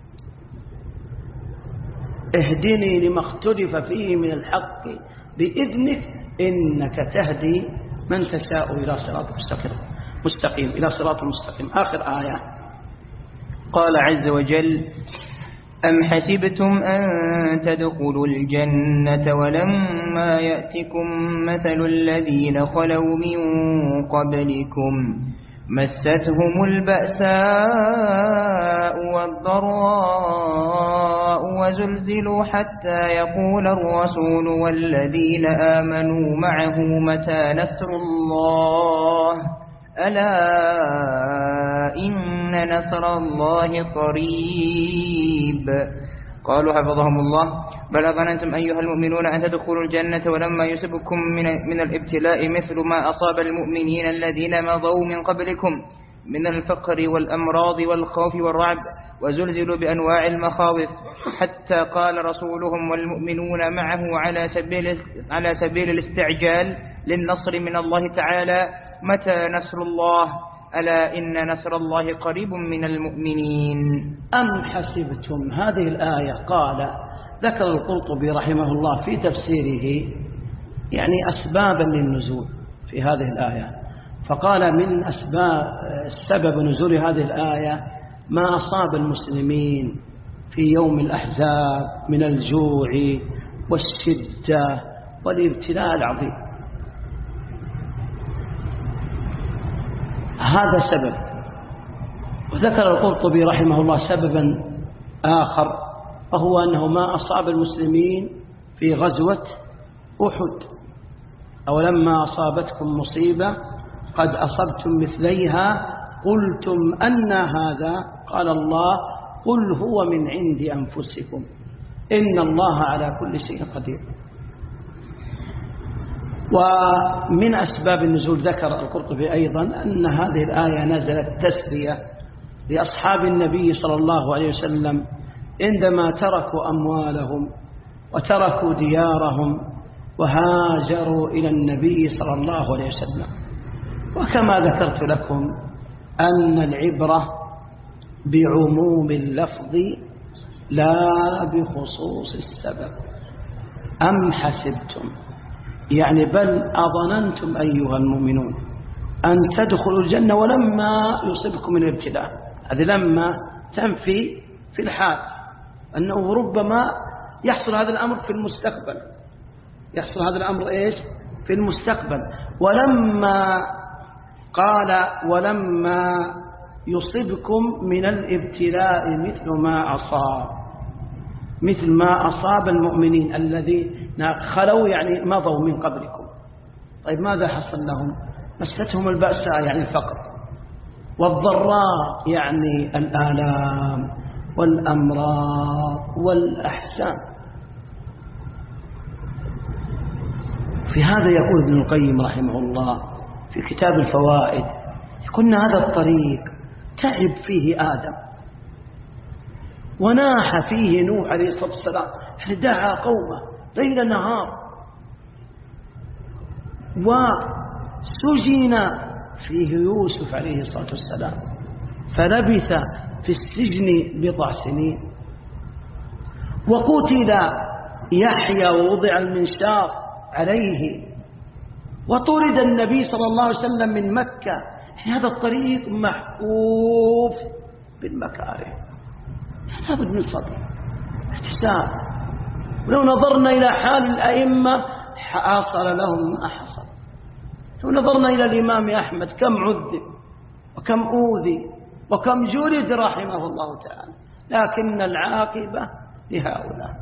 اهدني لما اختلف فيه من الحق بإذنك إنك تهدي من تشاء إلى صراط مستقيم مستقيم إلى صراط مستقيم. آخر آية. قال عز وجل: أم حسبتم أن تدخلوا الجنة ولما يأتكم مثل الذين خلوا من قبلكم مستهم البأساء والضراء وزلزلوا حتى يقول الرسول والذين آمنوا معه متى نصر الله ألا إن نصر الله قريب. قالوا حفظهم الله: بل ظننتم أيها المؤمنون أن تدخلوا الجنة ولما يصبكم من, من الابتلاء مثل ما أصاب المؤمنين الذين مضوا من قبلكم من الفقر والأمراض والخوف والرعب وزلزلوا بأنواع المخاوف، حتى قال رسولهم والمؤمنون معه على سبيل, على سبيل الاستعجال للنصر من الله تعالى: متى نصر الله؟ ألا إن نصر الله قريب من المؤمنين. أم حسبتم، هذه الآية قال ذكر القرطبي رحمه الله في تفسيره يعني أسبابا للنزول في هذه الآية، فقال من أسباب سبب نزول هذه الآية ما أصاب المسلمين في يوم الأحزاب من الجوع والشدة والابتلاء العظيم، هذا سبب. وذكر القرطبي رحمه الله سببا آخر، وهو أنه ما أصاب المسلمين في غزوة أحد: أو لما أصابتكم مصيبة قد أصبتم مثليها قلتم أن هذا؟ قال الله: قل هو من عند أنفسكم إن الله على كل شيء قدير. ومن أسباب النزول ذكر القرطبي أيضا أن هذه الآية نزلت تسلية لأصحاب النبي صلى الله عليه وسلم عندما تركوا أموالهم وتركوا ديارهم وهاجروا إلى النبي صلى الله عليه وسلم. وكما ذكرت لكم أن العبرة بعموم اللفظ لا بخصوص السبب. أم حسبتم يعني بل أظننتم أيها المؤمنون أن تدخلوا الجنة ولما يصيبكم من الابتلاء. هذه لما تنفي في الحال أنه ربما يحصل هذا الأمر في المستقبل، يحصل هذا الأمر إيش في المستقبل. ولما قال ولما يصيبكم من الابتلاء مثل ما أصاب، مثل ما أصاب المؤمنين الذين خلوا يعني مضوا من قبلكم. طيب ماذا حصل لهم؟ مستهم البأساء يعني الفقر، والضراء يعني الآلام والأمراض والأحزان. في هذا يقول ابن القيم رحمه الله في كتاب الفوائد: كنا هذا الطريق تعب فيه آدم وناح فيه نوح عليه الصلاة والسلام، دعا قومه ليل نهار، وسجن فيه يوسف عليه الصلاة والسلام فلبث في السجن بضع سنين، وقتل يحيى ووضع المنشار عليه، وطرد النبي صلى الله عليه وسلم من مكة. هذا الطريق محفوف بالمكاره، لابد من صبر احتساب. ولو نظرنا إلى حال الأئمة حصل لهم ما حصل. لو نظرنا إلى الإمام أحمد كم عذب وكم أوذي وكم جلد رحمه الله تعالى، لكن العاقبة لهؤلاء.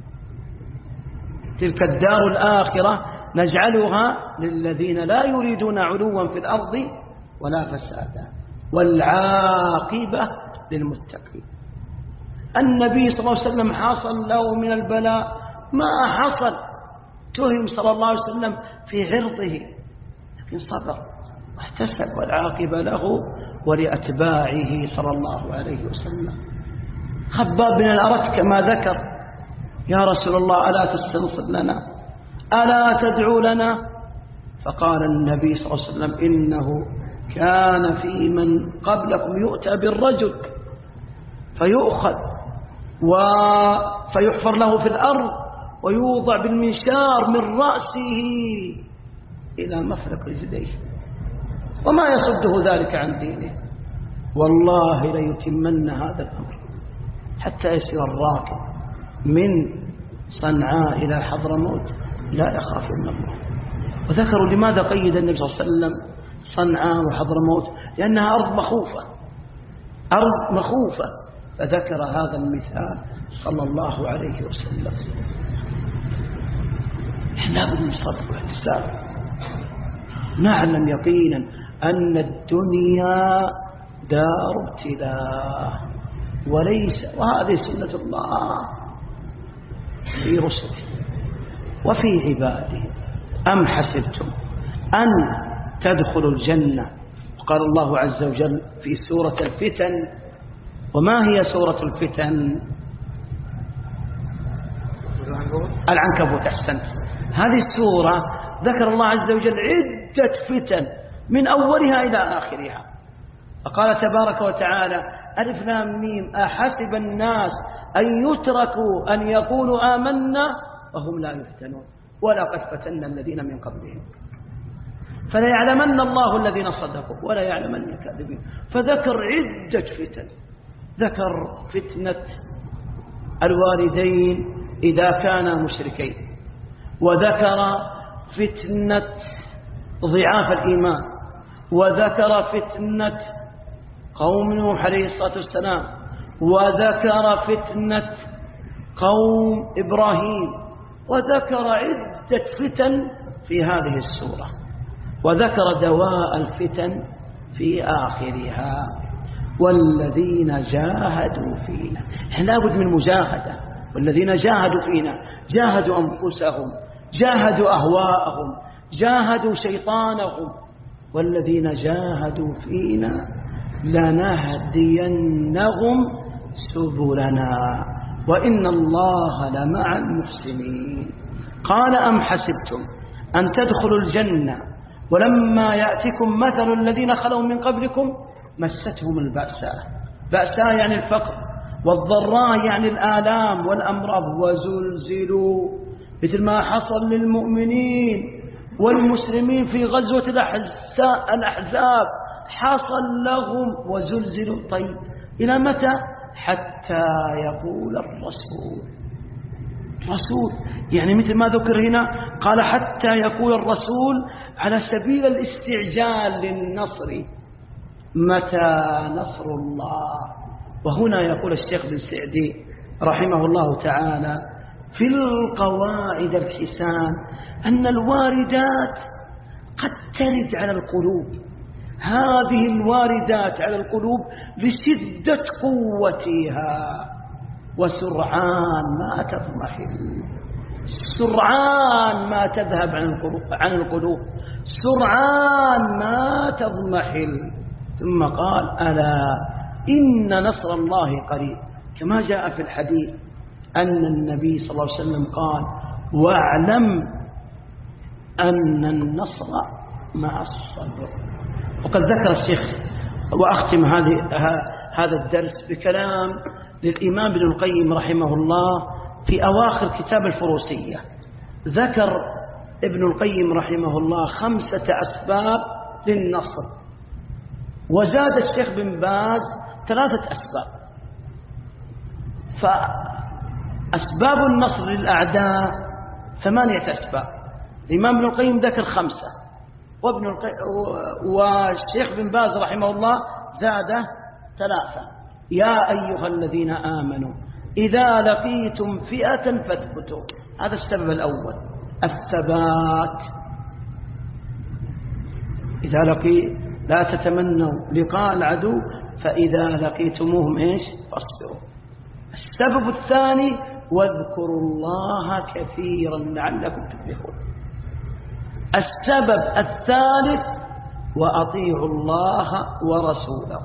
تلك الدار الآخرة نجعلها للذين لا يريدون علوا في الأرض ولا فسادا والعاقبة للمتقين. النبي صلى الله عليه وسلم حصل له من البلاء ما حصل، تهم صلى الله عليه وسلم في عرضه، لكن صبر واحتسب، والعاقبة له ولأتباعه صلى الله عليه وسلم. خباب بن الأرت كما ذكر: يا رسول الله ألا تستنصر لنا، ألا تدعو لنا؟ فقال النبي صلى الله عليه وسلم: إنه كان في من قبلكم يؤتى بالرجل فيؤخذ فيحفر له في الأرض ويوضع بالمنشار من رأسه إلى مفرق رجليه وما يصده ذلك عن دينه. والله ليتمن هذا الأمر حتى يسير الراكب من صنعاء إلى حضرموت لا يخاف من الله. وذكروا لماذا قيد النبي صلى الله عليه وسلم صنعاء وحضرموت؟ لأنها أرض مخوفة، أرض مخوفة، فذكر هذا المثال صلى الله عليه وسلم. احنا بدنا صبر واحتساب، نعلم يقينا أن الدنيا دار ابتلاء وليس، وهذه سنة الله في رسله وفي عباده. أم حسبتم أن تدخلوا الجنة؟ قال الله عز وجل في سورة الفتن: وما هي سورة الفتن؟ العنكبوت. أحسنت. هذه السورة ذكر الله عز وجل عدة فتن من أولها إلى آخرها. فقال تبارك وتعالى: ألف لام ميم أحسب الناس أن يتركوا أن يقولوا آمنا وهم لا يفتنون ولقد فتنا الذين من قبلهم فلا يعلمن الله الذين صدقوا ولا يعلمن الكاذبين. فذكر عدة فتن. ذكر فتنة الوالدين إذا كانا مشركين، وذكر فتنة ضعاف الإيمان، وذكر فتنة قوم نوح عليه الصلاة والسلام، وذكر فتنة قوم إبراهيم، وذكر عدة فتن في هذه السورة، وذكر دواء الفتن في آخرها: والذين جاهدوا فينا. لا بد من مجاهدة. والذين جاهدوا فينا جاهدوا أنفسهم، جاهدوا أهواءهم، جاهدوا شيطانهم. والذين جاهدوا فينا لنهدينهم سبلنا وإن الله لمع المحسنين. قال: أم حسبتم أن تدخلوا الجنة ولما يأتكم مثل الذين خلوا من قبلكم مستهم البأساء. بأساء يعني الفقر، والضراء يعني الآلام والأمراض، وزلزلوا، مثل ما حصل للمؤمنين والمسلمين في غزوة الأحزاب، حصل لهم وزلزلوا. طيب إلى متى؟ حتى يقول الرسول. رسول يعني مثل ما ذكر هنا، قال حتى يقول الرسول على سبيل الاستعجال للنصر. متى نصر الله؟ وهنا يقول الشيخ بن سعدي رحمه الله تعالى في القواعد الحسان أن الواردات قد ترد على القلوب. هذه الواردات على القلوب لشدة قوتها، وسرعان ما تضمحل، سرعان ما تذهب عن القلوب, عن القلوب سرعان ما تضمحل. ثم قال: ألا إن نصر الله قريب، كما جاء في الحديث أن النبي صلى الله عليه وسلم قال: واعلم أن النصر مع الصبر. وقد ذكر الشيخ، وأختم هذه هذا الدرس بكلام للإمام ابن القيم رحمه الله في أواخر كتاب الفروسية. ذكر ابن القيم رحمه الله خمسة أسباب للنصر، وزاد الشيخ بن باز ثلاثة أسباب. فأسباب النصر للأعداء ثمانية أسباب. الإمام ابن القيم ذكر خمسة، وابن القيم والشيخ بن باز رحمه الله زاد ثلاثة. يا أيها الذين آمنوا إذا لقيتم فئة فاثبتوا. هذا السبب الأول، الثبات. إذا لقي لا تتمنوا لقاء العدو فإذا لقيتموهم إيش فاصبروا. السبب الثاني: واذكروا الله كثيرا لعلكم تفلحون. السبب الثالث: وأطيعوا الله ورسوله.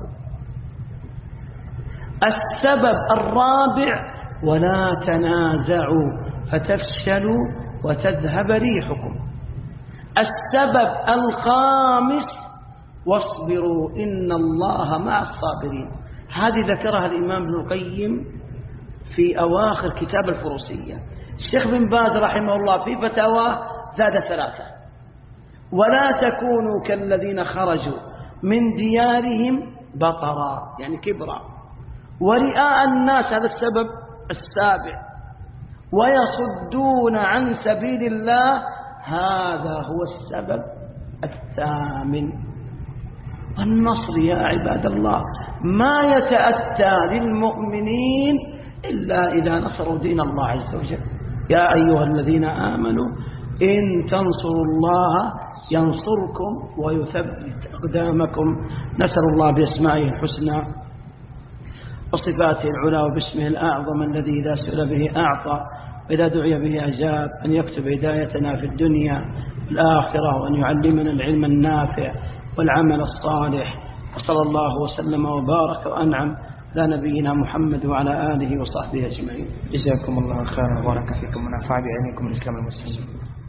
السبب الرابع: ولا تنازعوا فتفشلوا وتذهب ريحكم. السبب الخامس: واصبروا إن الله مع الصابرين. هذه ذكرها الإمام ابن القيم في أواخر كتاب الفروسية. الشيخ بن باز رحمه الله في فتاواه زاد ثلاثة: ولا تكونوا كالذين خرجوا من ديارهم بطرا يعني كبرا ورئاء الناس، هذا السبب السابع، ويصدون عن سبيل الله، هذا هو السبب الثامن. النصر يا عباد الله ما يتأتى للمؤمنين إلا إذا نصروا دين الله عز وجل. يا أيها الذين آمنوا إن تنصروا الله ينصركم ويثبت أقدامكم. نسأل الله بأسمائه الحسنى وصفاته العلى وباسمه الأعظم الذي إذا سئل به أعطى وإذا دعي به أجاب أن يكتب هدايتنا في الدنيا والآخرة، وأن يعلمنا العلم النافع والعمل الصالح. وصلى الله وسلم وبارك وأنعم على نبينا محمد وعلى آله وصحبه أجمعين. جزاكم الله خيرا وبارك فيكم ونفع بعلمكم الإسلام المسلمين.